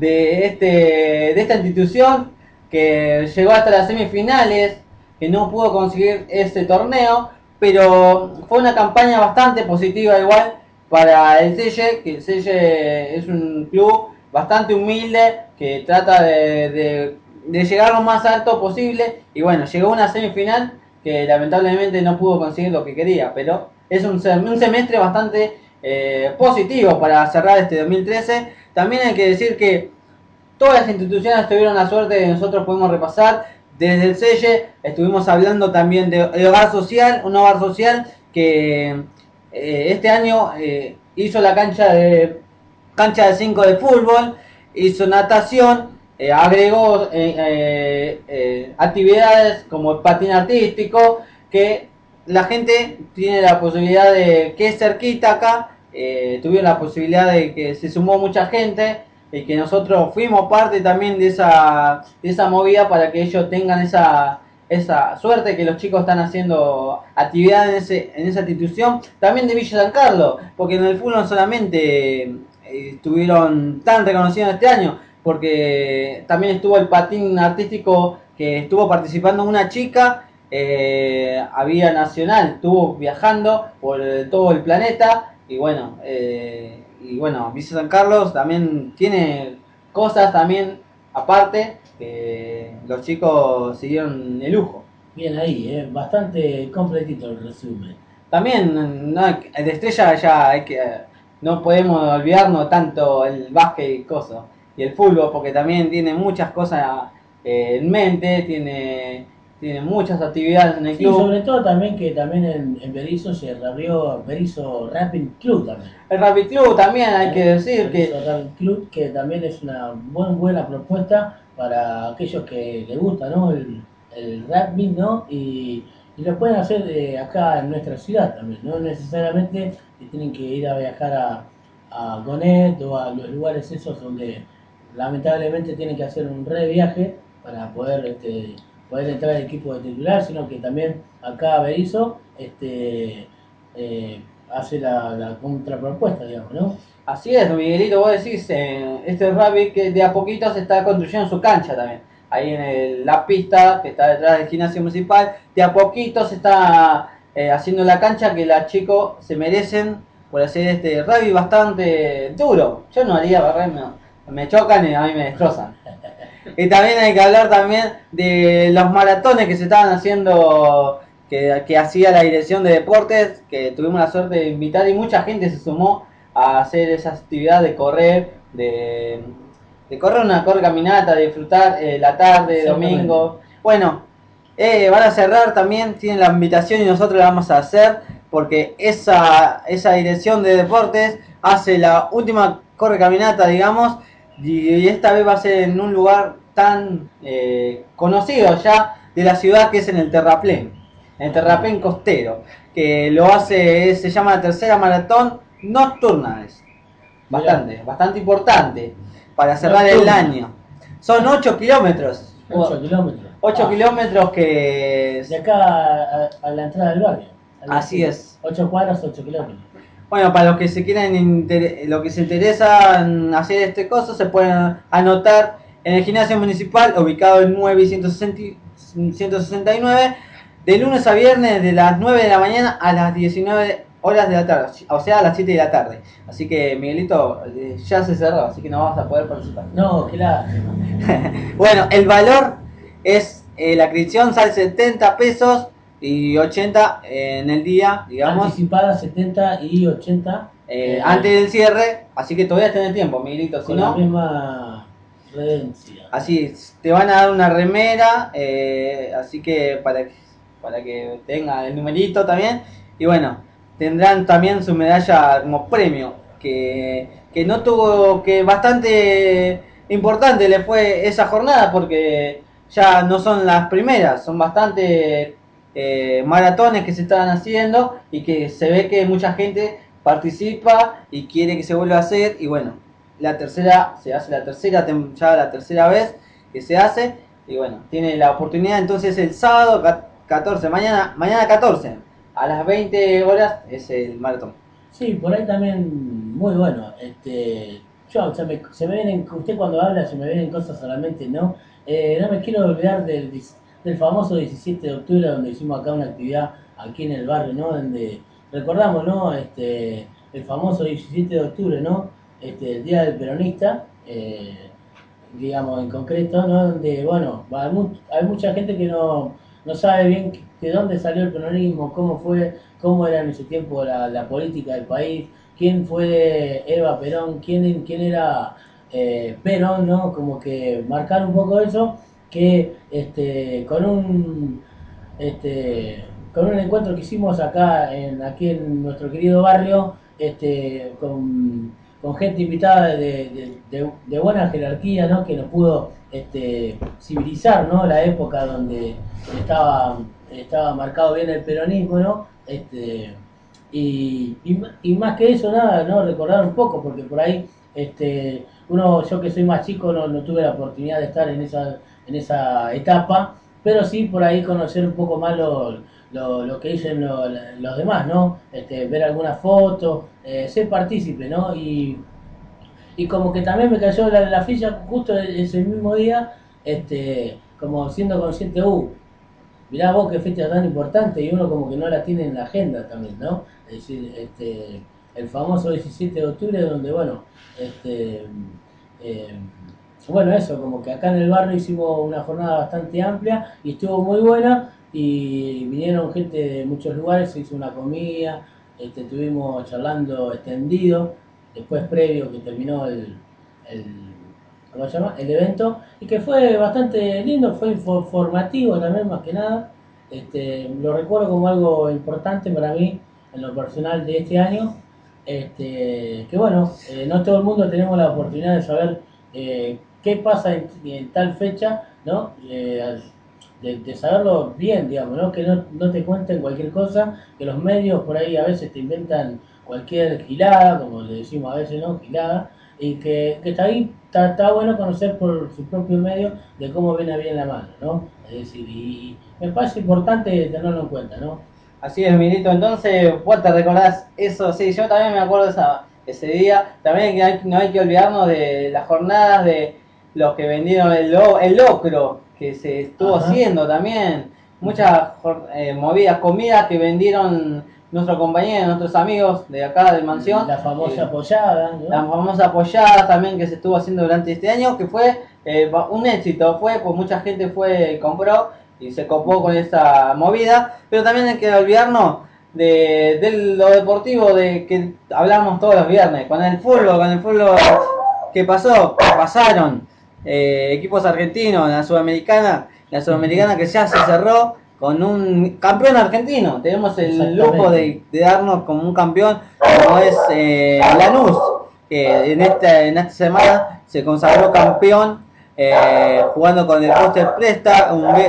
de esta institución, que llegó hasta las semifinales, que no pudo conseguir ese torneo, pero fue una campaña bastante positiva igual para el selle, que el selle es un club bastante humilde que trata de llegar lo más alto posible, y bueno, llegó a una semifinal que lamentablemente no pudo conseguir lo que quería, pero es un semestre bastante positivo para cerrar este 2013. También hay que decir que todas las instituciones tuvieron la suerte de nosotros podemos repasar. Desde el selle estuvimos hablando también de hogar social, un hogar social que este año hizo la cancha de 5 de fútbol, hizo natación, agregó actividades como el patín artístico, que la gente tiene la posibilidad de, que es cerquita acá, tuvieron la posibilidad de que se sumó mucha gente y que nosotros fuimos parte también de esa movida para que ellos tengan esa suerte, que los chicos están haciendo actividades en esa institución. También de Villa San Carlos, porque en el fútbol no solamente estuvieron tan reconocidos este año, porque también estuvo el patín artístico, que estuvo participando una chica, había nacional, estuvo viajando por todo el planeta, y bueno, y bueno, Villa San Carlos también tiene cosas también aparte que los chicos siguieron el lujo. Bien ahí, bastante completito el resumen. También de Estrella ya hay que no podemos olvidarnos tanto el básquet y coso y el fútbol porque también tiene muchas cosas en mente, tiene muchas actividades en el Sí, club. sobre todo también que también en Berisso se reabrió Berisso Rapping Club también. El Rapid Club también hay que decir que Berisso Rapping Club, que también es una buena propuesta para aquellos que les gusta, ¿no? El rugby, ¿no? Y lo pueden hacer acá en nuestra ciudad también, no necesariamente que tienen que ir a viajar a Gonet o a los lugares esos donde lamentablemente tienen que hacer un re viaje para poder entrar al equipo de titular, sino que también acá Berisso hace la contrapropuesta, digamos, ¿no? así es, Miguelito, vos decís, este rugby que de a poquito se está construyendo su cancha también. Ahí en la pista que está detrás del gimnasio municipal, de a poquito se está haciendo la cancha que los chicos se merecen por hacer este rugby bastante duro. Yo no haría barrer, me chocan y a mí me destrozan. Y también hay que hablar también de los maratones que se estaban haciendo, que hacía la dirección de deportes, que tuvimos la suerte de invitar y mucha gente se sumó a hacer esa actividad de correr, de correr una caminata, de disfrutar la tarde, domingo. Bueno, van a cerrar también, tienen la invitación y nosotros la vamos a hacer porque esa dirección de deportes hace la última caminata, digamos, y esta vez va a ser en un lugar tan conocido ya de la ciudad que es en el Terraplén costero, que lo hace, se llama la tercera maratón nocturna, es bastante importante para cerrar el año. Son 8 kilómetros. 8 kilómetros. 8 kilómetros que... De acá a la entrada del barrio. Así es. 8 cuadras, 8 kilómetros. Bueno, para los que se quieren lo que se interesan hacer este coso, se pueden anotar en el gimnasio municipal ubicado en 9 y 169 de lunes a viernes de las 9 de la mañana a las 19 horas de la tarde, o sea a las 7 de la tarde. Así que Miguelito, ya se cerró, así que no vamos a poder participar. No, claro. Bueno, el valor es, la inscripción sale 70 pesos y 80 en el día, digamos. Anticipada 70 y 80. Antes del cierre, así que todavía tenés tiempo, Miguelito, si con no... la misma redencia. Así, te van a dar una remera, así que para que tenga el numerito también. Y bueno, tendrán también su medalla como premio, que no tuvo, que bastante importante le fue esa jornada, porque ya no son las primeras, son bastante maratones que se estaban haciendo y que se ve que mucha gente participa y quiere que se vuelva a hacer. Y bueno, la tercera, se hace la tercera vez que se hace, y bueno, tiene la oportunidad entonces el sábado 14, mañana 14, a las 20 horas es el maratón. Sí, por ahí también, muy bueno. Se me vienen, usted cuando habla se me vienen cosas solamente, ¿no? No me quiero olvidar del famoso 17 de octubre, donde hicimos acá una actividad aquí en el barrio, ¿no? Donde recordamos, ¿no? El famoso 17 de octubre, ¿no? El Día del Peronista, digamos en concreto, ¿no? Donde, bueno, hay mucha gente que no sabe bien de dónde salió el peronismo, cómo era en ese tiempo la política del país, quién fue Eva Perón, quién era Perón, ¿no? Como que marcar un poco eso, que con un encuentro que hicimos aquí en nuestro querido barrio, con gente invitada de buena jerarquía, ¿no? Que nos pudo civilizar, ¿no? La época donde estaba marcado bien el peronismo, ¿no? Y más que eso, nada, ¿no? Recordar un poco, porque por ahí yo que soy más chico no tuve la oportunidad de estar en esa etapa, pero sí por ahí conocer un poco más lo que dicen los demás, ¿no? Ver algunas fotos, ser partícipe, ¿no? Y como que también me cayó la ficha justo ese mismo día, como siendo consciente, mirá vos qué fecha tan importante, y uno como que no la tiene en la agenda también, ¿no? Es decir, el famoso 17 de octubre, donde bueno, eh, bueno, eso, como que acá en el barrio hicimos una jornada bastante amplia y estuvo muy buena y vinieron gente de muchos lugares, se hizo una comida, estuvimos charlando extendido, después previo que terminó el, ¿cómo se llama? El evento, y que fue bastante lindo, fue formativo también más que nada. Lo recuerdo como algo importante para mí en lo personal de este año, que bueno, no todo el mundo tenemos la oportunidad de saber qué pasa en tal fecha, ¿no? De saberlo bien, digamos, ¿no? Que no te cuenten cualquier cosa, que los medios por ahí a veces te inventan cualquier gilada, como le decimos a veces, ¿no? Gilada, y que está ahí, está bueno conocer por su propio medio de cómo viene bien la mano, ¿no? Es decir, y me parece importante tenerlo en cuenta, ¿no? Así es, Milito. Entonces, vos te recordás eso. Sí, yo también me acuerdo ese día. También no hay que olvidarnos de las jornadas de los que vendieron el locro, que se estuvo haciendo también. Muchas movidas, comidas que vendieron nuestros compañeros, nuestros amigos de acá de Mansión. La famosa pollada, ¿no? La famosa pollada también que se estuvo haciendo durante este año, que fue un éxito. Pues mucha gente compró y se copó con esa movida, pero también hay que olvidarnos de lo deportivo, de que hablamos todos los viernes, con el fútbol que pasaron equipos argentinos, la sudamericana que ya se cerró con un campeón argentino. Tenemos el lujo de darnos como un campeón, como es Lanús, que en esta semana se consagró campeón, jugando con el Póster Presta,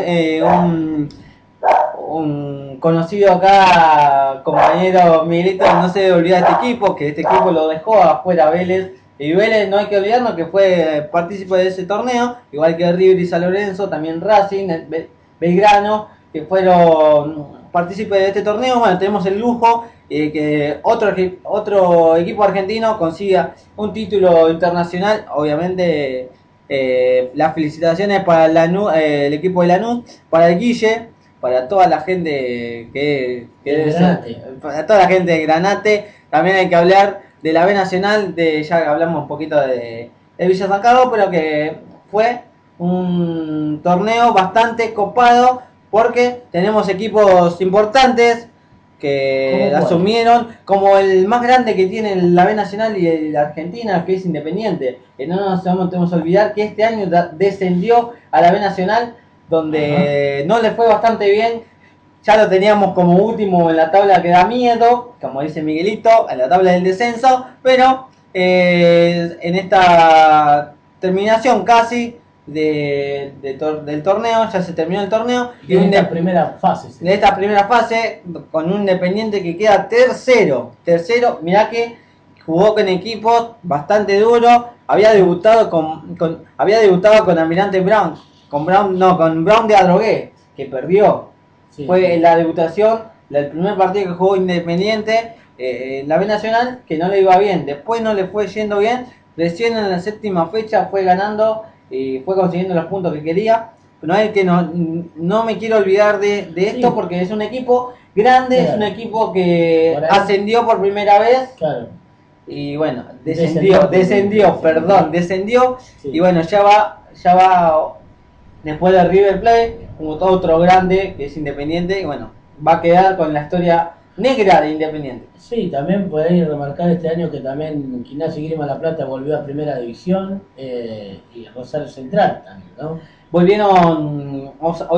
un conocido acá, compañero Miguelito, no se debe olvidar de este equipo lo dejó afuera Vélez, y Vélez no hay que olvidarnos que fue partícipe de ese torneo, igual que River y San Lorenzo, también Racing, Belgrano, que fueron partícipes de este torneo. Bueno, tenemos el lujo que otro equipo argentino consiga un título internacional. Obviamente las felicitaciones para el equipo de Lanús, para el Guille, para toda la gente para toda la gente de Granate. También hay que hablar de la B Nacional, ya hablamos un poquito de Villa San Carlos, pero que fue un torneo bastante copado, porque tenemos equipos importantes que asumieron, como el más grande que tiene la B Nacional y la Argentina, que es Independiente. No nos tenemos que olvidar que este año descendió a la B Nacional, donde no le fue bastante bien. Ya lo teníamos como último en la tabla que da miedo, como dice Miguelito, en la tabla del descenso, pero en esta terminación casi del torneo, ya se terminó el torneo. Y en esta primera fase. De esta primera fase, con un Independiente que queda tercero, mirá que jugó con equipos bastante duros, había debutado con Almirante Brown, con Brown de Adrogué, que perdió. Sí, fue la debutación, el primer partido que jugó Independiente en la B Nacional, que no le iba bien, después no le fue yendo bien, recién en la séptima fecha fue ganando y fue consiguiendo los puntos que quería. No es que no me quiero olvidar de esto, porque es un equipo grande, claro. Es un equipo que ascendió por primera vez, claro. Y bueno, descendió, sí. Y bueno, ya va después de River Plate, como otro grande que es Independiente, y bueno, va a quedar con la historia negra de Independiente. Sí, también podéis remarcar este año que también Gimnasia y Grima La Plata volvió a Primera División, y Rosario Central también, ¿no? Volvieron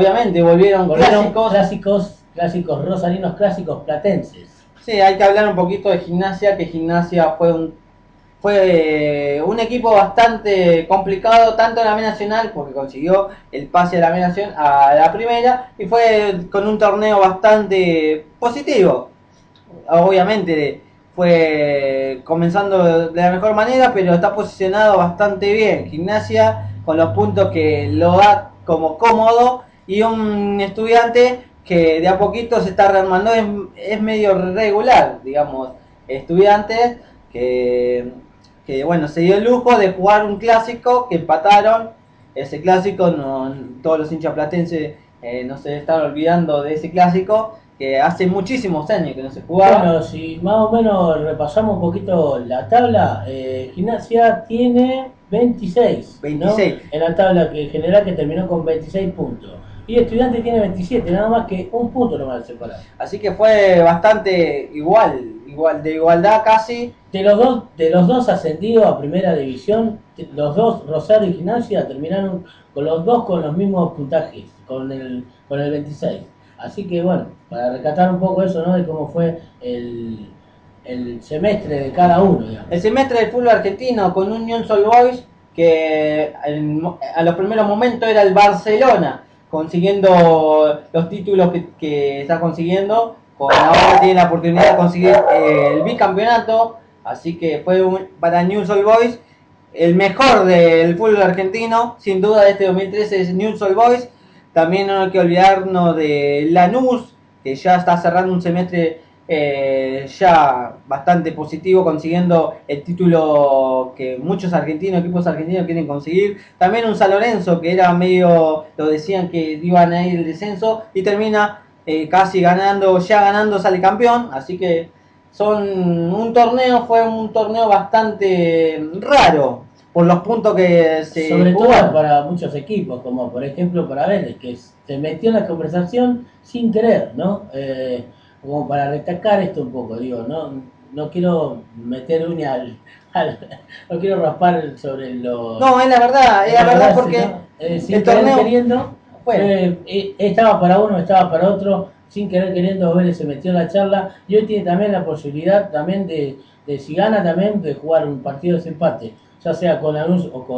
clásicos rosarinos, clásicos platenses. Sí, hay que hablar un poquito de Gimnasia, que Gimnasia fue un equipo bastante complicado, tanto en la B Nacional, porque consiguió el pase de la B Nacional a la primera, y fue con un torneo bastante positivo. Obviamente fue comenzando de la mejor manera, pero está posicionado bastante bien. Gimnasia con los puntos que lo da como cómodo, y un Estudiante que de a poquito se está rearmando, es medio regular, digamos. Estudiantes que bueno, se dio el lujo de jugar un clásico que empataron. Ese clásico, todos los hinchas platenses no se están olvidando de ese clásico, que hace muchísimos años que no se jugaba. Bueno, si más o menos repasamos un poquito la tabla, Gimnasia tiene 26, 26. ¿no? En la tabla que general, que terminó con 26 puntos. Y Estudiante tiene 27, nada más que un punto nomás separado. Así que fue bastante igual, de igualdad casi. De los dos ascendidos a primera división, los dos, Rosario y Gimnasia, terminaron con los dos con los mismos puntajes, con el 26. Así que bueno, para rescatar un poco eso, ¿no? De cómo fue el semestre de cada uno, digamos. El semestre del fútbol argentino con un Newell's Old Boys que a los primeros momentos era el Barcelona, consiguiendo los títulos que está consiguiendo. Ahora tiene la oportunidad de conseguir el bicampeonato, así que fue para Newell's Old Boys el mejor del fútbol argentino, sin duda. De este 2013 es Newell's Old Boys. También no hay que olvidarnos de Lanús, que ya está cerrando un semestre ya bastante positivo, consiguiendo el título que muchos equipos argentinos quieren conseguir. También un San Lorenzo, que era medio, lo decían que iban a ir el descenso, y termina casi ganando, sale campeón. Así que fue un torneo bastante raro por los puntos que se sobre jugaron. todo para muchos equipos, como por ejemplo para Vélez, que se metió en la conversación sin querer, ¿no? Como para destacar esto un poco, digo, no quiero meter uña no quiero raspar sobre lo... No, es la verdad porque sin el querer torneo queriendo, estaba para uno, estaba para otro, sin querer queriendo Vélez se metió en la charla, y hoy tiene también la posibilidad también de si gana también, de jugar un partido de desempate, ya sea con Lanús o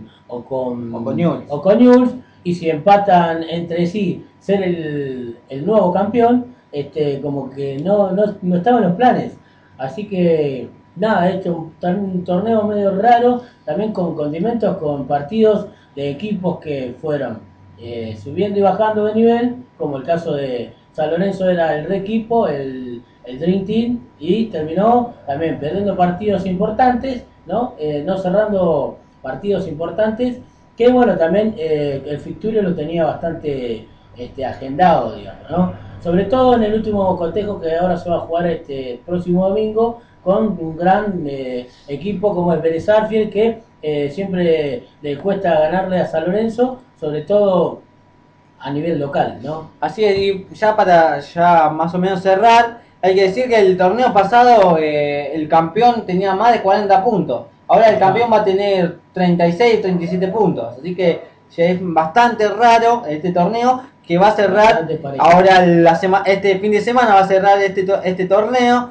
con Newell's, y si empatan entre sí, ser el nuevo campeón. Como que no estaba en los planes, así que nada, un torneo medio raro, también con condimentos, con partidos de equipos que fueron subiendo y bajando de nivel, como el caso de San Lorenzo, era el re equipo, el Dream Team, y terminó también perdiendo partidos importantes, no cerrando partidos importantes, que bueno, también el fixture lo tenía bastante agendado, digamos, ¿no? Sobre todo en el último cotejo que ahora se va a jugar este próximo domingo con un gran equipo como el Vélez Sarsfield, que siempre le cuesta ganarle a San Lorenzo, sobre todo a nivel local, ¿no? Así es, y ya para más o menos cerrar, hay que decir que el torneo pasado el campeón tenía más de 40 puntos. Ahora el campeón va a tener 36, 37 puntos. Así que ya es bastante raro este torneo, que va a cerrar ahora este fin de semana. Va a cerrar este torneo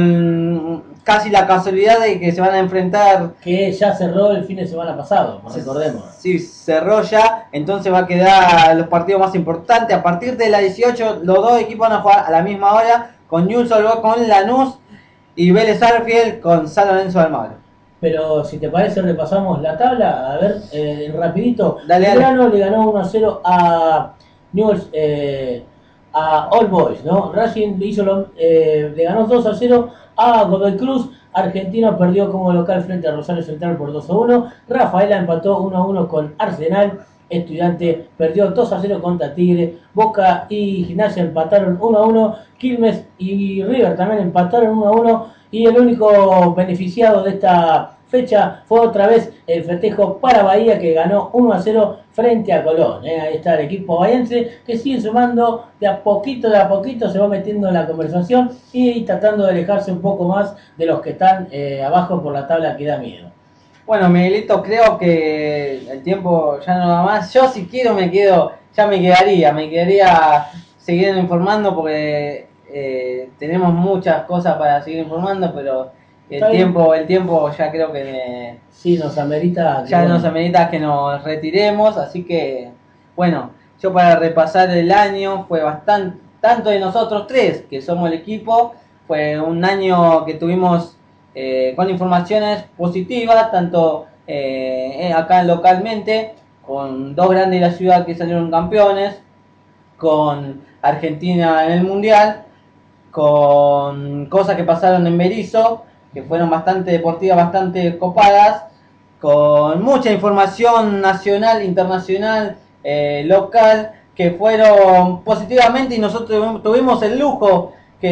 con casi la casualidad de que se van a enfrentar, que ya cerró el fin de semana pasado, recordemos. Sí, cerró ya, entonces va a quedar los partidos más importantes. A partir de la 18 los dos equipos van a jugar a la misma hora, con Newell's Old Boys con Lanús y Vélez Sarsfield con San Lorenzo de Almagro. Pero si te parece repasamos la tabla, a ver, rapidito. Dale. Belgrano le ganó 1-0 a Newell's, a Old Boys, ¿no? Racing le ganó 2-0 a Godoy Cruz. Argentino perdió como local frente a Rosario Central por 2-1. Rafaela empató 1-1 con Arsenal. Estudiante perdió 2-0 contra Tigre. Boca y Gimnasia empataron 1-1. Quilmes y River también empataron 1-1. Y el único beneficiado de esta fecha fue otra vez el festejo para Bahía, que ganó 1-0 frente a Colón. Ahí está el equipo bahiense, que sigue sumando de a poquito, se va metiendo en la conversación y tratando de alejarse un poco más de los que están abajo por la tabla, que da miedo. Bueno, Miguelito, creo que el tiempo ya no da más. Yo si quiero me quedaría siguiendo informando, porque tenemos muchas cosas para seguir informando, pero el tiempo ya creo que sí, nos amerita que nos retiremos. Así que bueno, yo para repasar el año, fue bastante, tanto de nosotros tres que somos el equipo, fue un año que tuvimos con informaciones positivas, tanto acá localmente, con dos grandes de la ciudad que salieron campeones, con Argentina en el Mundial, con cosas que pasaron en Berisso, que fueron bastante deportivas, bastante copadas, con mucha información nacional, internacional, local, que fueron positivamente y nosotros tuvimos el lujo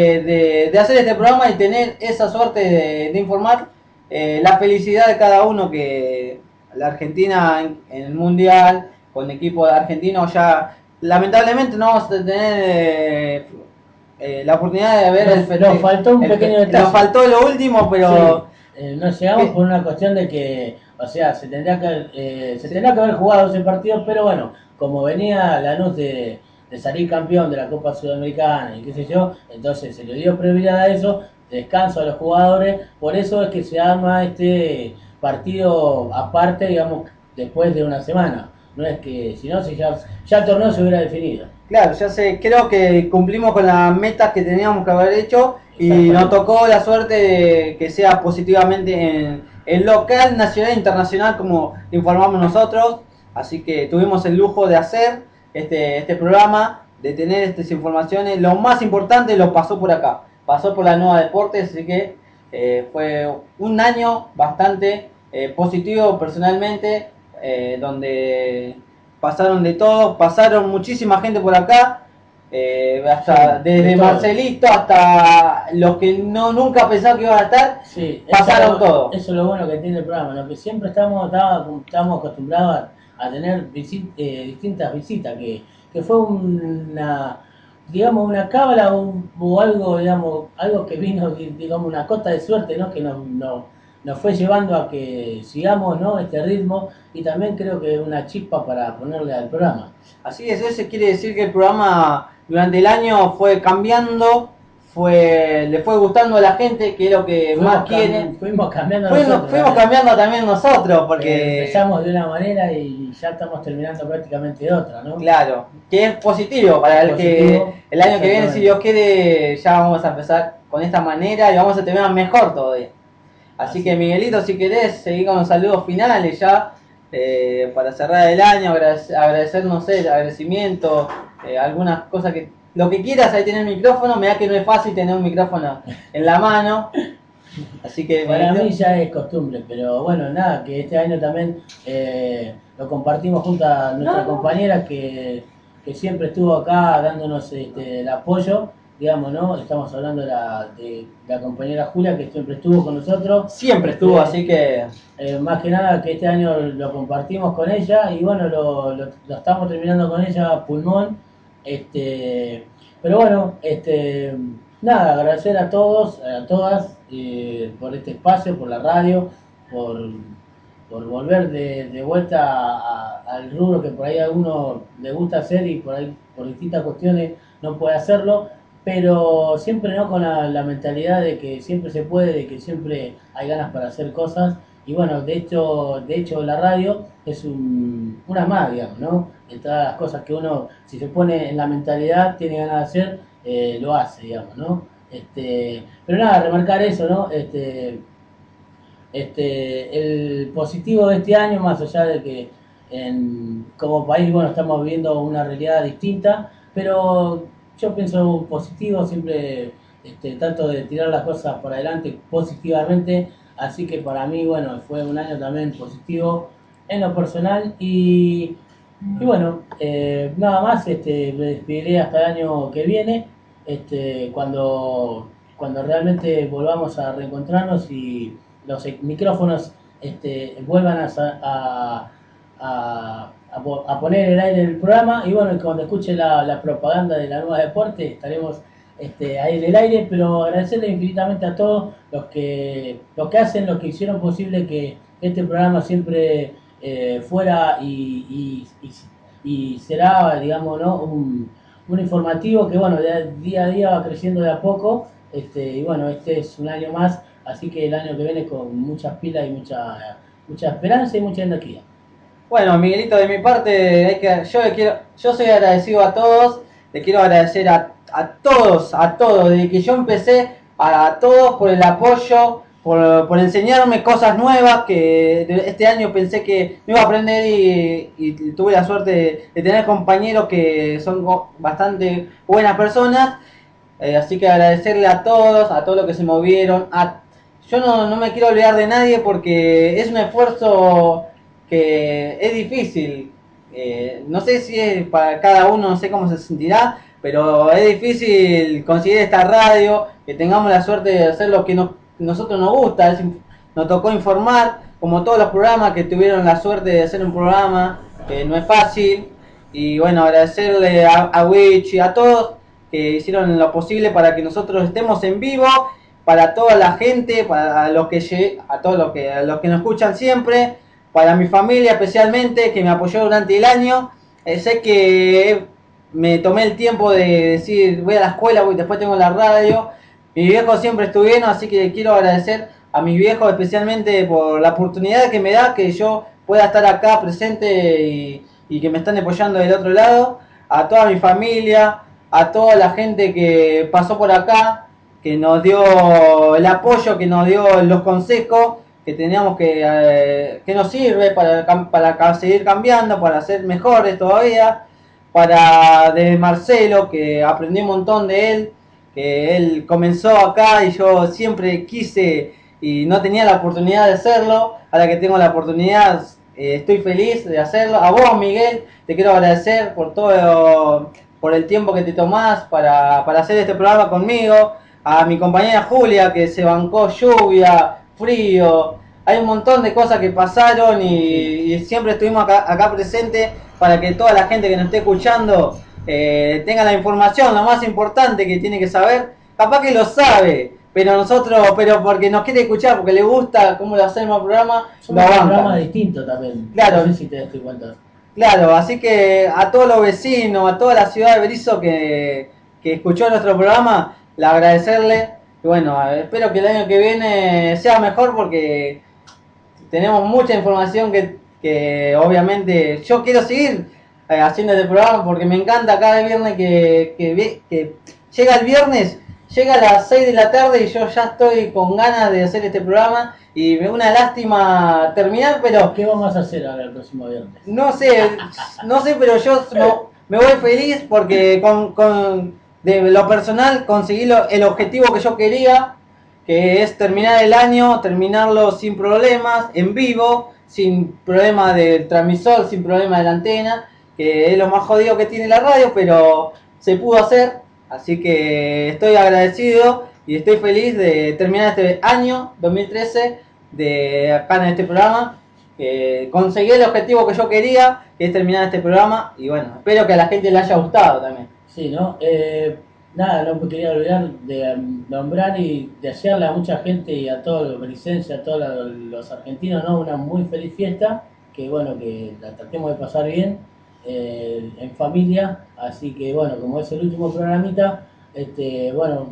de hacer este programa y tener esa suerte de informar la felicidad de cada uno, que la Argentina en el Mundial, con equipo argentino ya lamentablemente no vamos a tener la oportunidad de ver nos faltó un pequeño detalle. Nos faltó lo último, pero... Sí, no llegamos por una cuestión de que, o sea, se tendría que haber jugado ese partido, pero bueno, como venía Lanús de salir campeón de la Copa Sudamericana y qué sé yo, entonces se le dio prioridad a eso, descanso a los jugadores, por eso es que se arma este partido aparte, digamos, después de una semana. No es que, si no, ya el torneo se hubiera definido. Claro, creo que cumplimos con las metas que teníamos que haber hecho y nos tocó la suerte de que sea positivamente en local, nacional e internacional, como informamos nosotros. Así que tuvimos el lujo de hacer este programa, de tener estas informaciones. Lo más importante lo pasó por acá, pasó por la Nueva Deportes, así que fue un año bastante positivo personalmente, donde pasaron de todo, pasaron muchísima gente por acá, hasta desde Marcelito hasta los que nunca pensaban que iban a estar, pasaron todo. Eso es lo bueno que tiene el programa, lo que siempre estamos acostumbrados a tener distintas visitas, que fue una cábala o algo, digamos, algo que vino, digamos, una cota de suerte, ¿no? Que nos fue llevando a que sigamos, ¿no?, este ritmo, y también creo que una chispa para ponerle al programa. Así es, eso quiere decir que el programa durante el año fue cambiando, le fue gustando a la gente, que es lo que más quiere. Fuimos cambiando fuimos cambiando también nosotros, porque empezamos de una manera y ya estamos terminando prácticamente de otra, ¿no? Claro, que es positivo para que el año que viene, si Dios quiere, ya vamos a empezar con esta manera y vamos a terminar mejor todavía. Así que Miguelito, si querés, seguir con los saludos finales ya, para cerrar el año, agradecer, no sé, agradecimiento, algunas cosas lo que quieras, ahí tenés el micrófono, me da que no es fácil tener un micrófono en la mano, así que... Para mí ya es costumbre, pero bueno, nada, que este año también lo compartimos junto a nuestra compañera que siempre estuvo acá dándonos el apoyo, digamos, ¿no? Estamos hablando de la compañera Julia, que siempre estuvo con nosotros. Siempre estuvo, así que... más que nada que este año lo compartimos con ella y bueno, lo estamos terminando con ella a pulmón. Pero bueno, nada, agradecer a todos, a todas, por este espacio, por la radio, por volver de vuelta al rubro que por ahí a alguno le gusta hacer y por ahí por distintas cuestiones no puede hacerlo, pero siempre no con la mentalidad de que siempre se puede, de que siempre hay ganas para hacer cosas. Y bueno, de hecho la radio es una más, digamos, ¿no? De todas las cosas que uno, si se pone en la mentalidad, tiene ganas de hacer, lo hace, digamos, ¿no? Pero nada, remarcar eso, ¿no? El positivo de este año, más allá de que como país, bueno, estamos viviendo una realidad distinta, pero yo pienso positivo, siempre trato de tirar las cosas por adelante positivamente. Así que para mí, bueno, fue un año también positivo en lo personal y bueno, nada más, me despediré hasta el año que viene, cuando realmente volvamos a reencontrarnos y los micrófonos vuelvan a poner en el aire el programa y bueno, cuando escuche la propaganda de la Nueva Deporte estaremos ahí en el aire, pero agradecerle infinitamente a todos los que hicieron posible que este programa siempre fuera y será, digamos, ¿no? un informativo que bueno, día a día va creciendo de a poco, y bueno, este es un año más, así que el año que viene con muchas pilas y mucha esperanza y mucha energía. Bueno, Miguelito, de mi parte, yo soy agradecido a todos, le quiero agradecer a todos, desde que yo empecé, a todos por el apoyo, por enseñarme cosas nuevas, que este año pensé que no iba a aprender y tuve la suerte de tener compañeros que son bastante buenas personas, así que agradecerle a todos los que se movieron, yo no me quiero olvidar de nadie porque es un esfuerzo que es difícil, no sé si es para cada uno, no sé cómo se sentirá, pero es difícil conseguir esta radio, que tengamos la suerte de hacer lo que nosotros nos gusta. Nos tocó informar, como todos los programas que tuvieron la suerte de hacer un programa, que no es fácil. Y bueno, agradecerle a Witch y a todos que hicieron lo posible para que nosotros estemos en vivo, para toda la gente, para los a todos los que nos escuchan siempre, para mi familia especialmente, que me apoyó durante el año. Sé que me tomé el tiempo de decir, voy a la escuela, después tengo la radio. Mis viejos siempre estuvieron, así que quiero agradecer a mis viejos especialmente por la oportunidad que me da, que yo pueda estar acá presente y que me están apoyando del otro lado. A toda mi familia, a toda la gente que pasó por acá, que nos dio el apoyo, que nos dio los consejos que teníamos que nos sirve para seguir cambiando, para ser mejores todavía. De Marcelo, que aprendí un montón de él, que él comenzó acá y yo siempre quise y no tenía la oportunidad de hacerlo. Ahora que tengo la oportunidad, estoy feliz de hacerlo. A vos, Miguel, te quiero agradecer por el tiempo que te tomás para hacer este programa conmigo. A mi compañera Julia, que se bancó lluvia, frío. Hay un montón de cosas que pasaron y siempre estuvimos acá presentes para que toda la gente que nos esté escuchando tenga la información, lo más importante que tiene que saber. Capaz que lo sabe, pero porque nos quiere escuchar, porque le gusta cómo lo hacemos el programa, somos un programa distinto también. Claro. No sé si te das cuenta. Claro, así que a todos los vecinos, a toda la ciudad de Berisso que escuchó nuestro programa, le agradecerle. Y bueno, espero que el año que viene sea mejor, porque tenemos mucha información que obviamente yo quiero seguir haciendo este programa, porque me encanta cada viernes que llega el viernes, llega a las 6 de la tarde y yo ya estoy con ganas de hacer este programa. Y me una lástima terminar, pero... ¿Qué vamos a hacer ahora el próximo viernes? No sé, pero yo me voy feliz porque de lo personal conseguí el objetivo que yo quería, que es terminar el año, terminarlo sin problemas, en vivo, sin problema del transmisor, sin problema de la antena, que es lo más jodido que tiene la radio, pero se pudo hacer, así que estoy agradecido y estoy feliz de terminar este año 2013 de acá en este programa. Conseguí el objetivo que yo quería, que es terminar este programa, y bueno, espero que a la gente le haya gustado también. Sí, ¿no? Nada, no me quería olvidar de nombrar y desearle a mucha gente y a todos los bericenses, a todos los argentinos, ¿no? Una muy feliz fiesta, que bueno, que la tratemos de pasar bien en familia. Así que bueno, como es el último programita, bueno,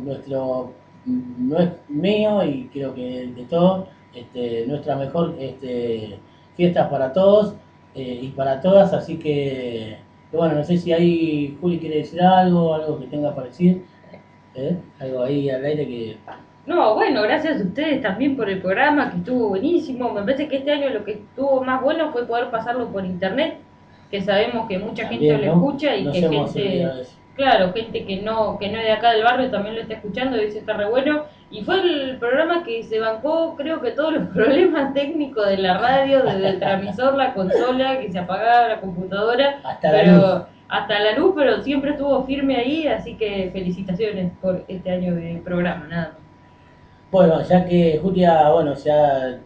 no es mío y creo que de todos, nuestra mejor fiesta para todos y para todas. Así que bueno, no sé si ahí Juli quiere decir algo que tenga para decir, algo ahí al aire que... No, bueno, gracias a ustedes también por el programa, que estuvo buenísimo. Me parece que este año lo que estuvo más bueno fue poder pasarlo por internet, que sabemos que mucha gente también, lo ¿no? escucha y Nos que hemos gente, olvidado de eso. claro, gente que no es de acá del barrio también lo está escuchando y dice está re bueno. Y fue el programa que se bancó, creo que todos los problemas técnicos de la radio, desde el transmisor, la consola, que se apagaba la computadora, hasta la luz, pero siempre estuvo firme ahí, así que felicitaciones por este año de programa, nada más. Bueno, ya que Julia, bueno, ya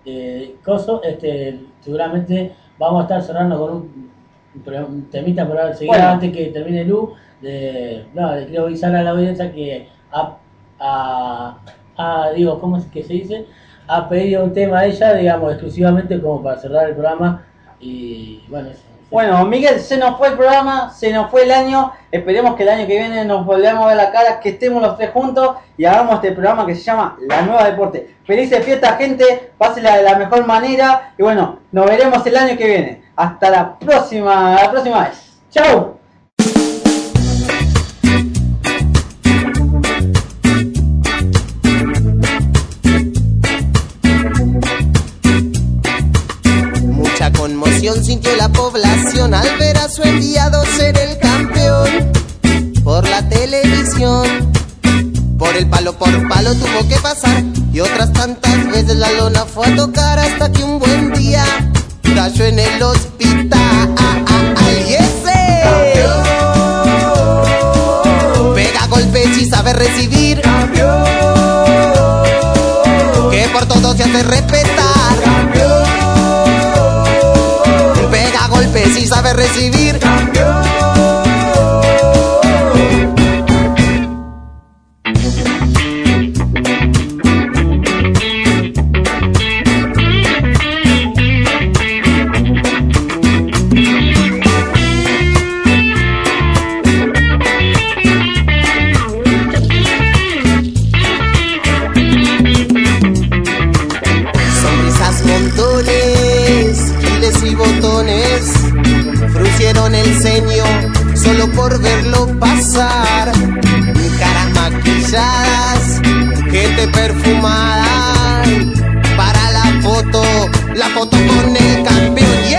seguramente vamos a estar cerrando con un temita para seguir antes que termine Lu. Le quiero avisar a la audiencia que digo, ¿cómo es que se dice? Ha pedido un tema a ella, digamos, exclusivamente como para cerrar el programa. Y bueno, eso. Bueno, Miguel, se nos fue el programa, se nos fue el año. Esperemos que el año que viene nos volvamos a ver la cara, que estemos los tres juntos y hagamos este programa que se llama La Nueva Deporte. Felices fiestas, gente, pásenla de la mejor manera y bueno, nos veremos el año que viene. Hasta la próxima vez. ¡Chau! Conmoción sintió la población al ver a su enviado ser el campeón. Por la televisión, por el palo tuvo que pasar, y otras tantas veces la lona fue a tocar, hasta que un buen día cayó en el hospital. sabe recibir. Campeón, Que por todo se hace respetar. campeón, Pega golpes y sabe recibir. campeón. Sonrisas montones, miles y botones fruncieron el ceño solo por verlo pasar. Caras maquilladas, gente perfumada para la foto con el campeón.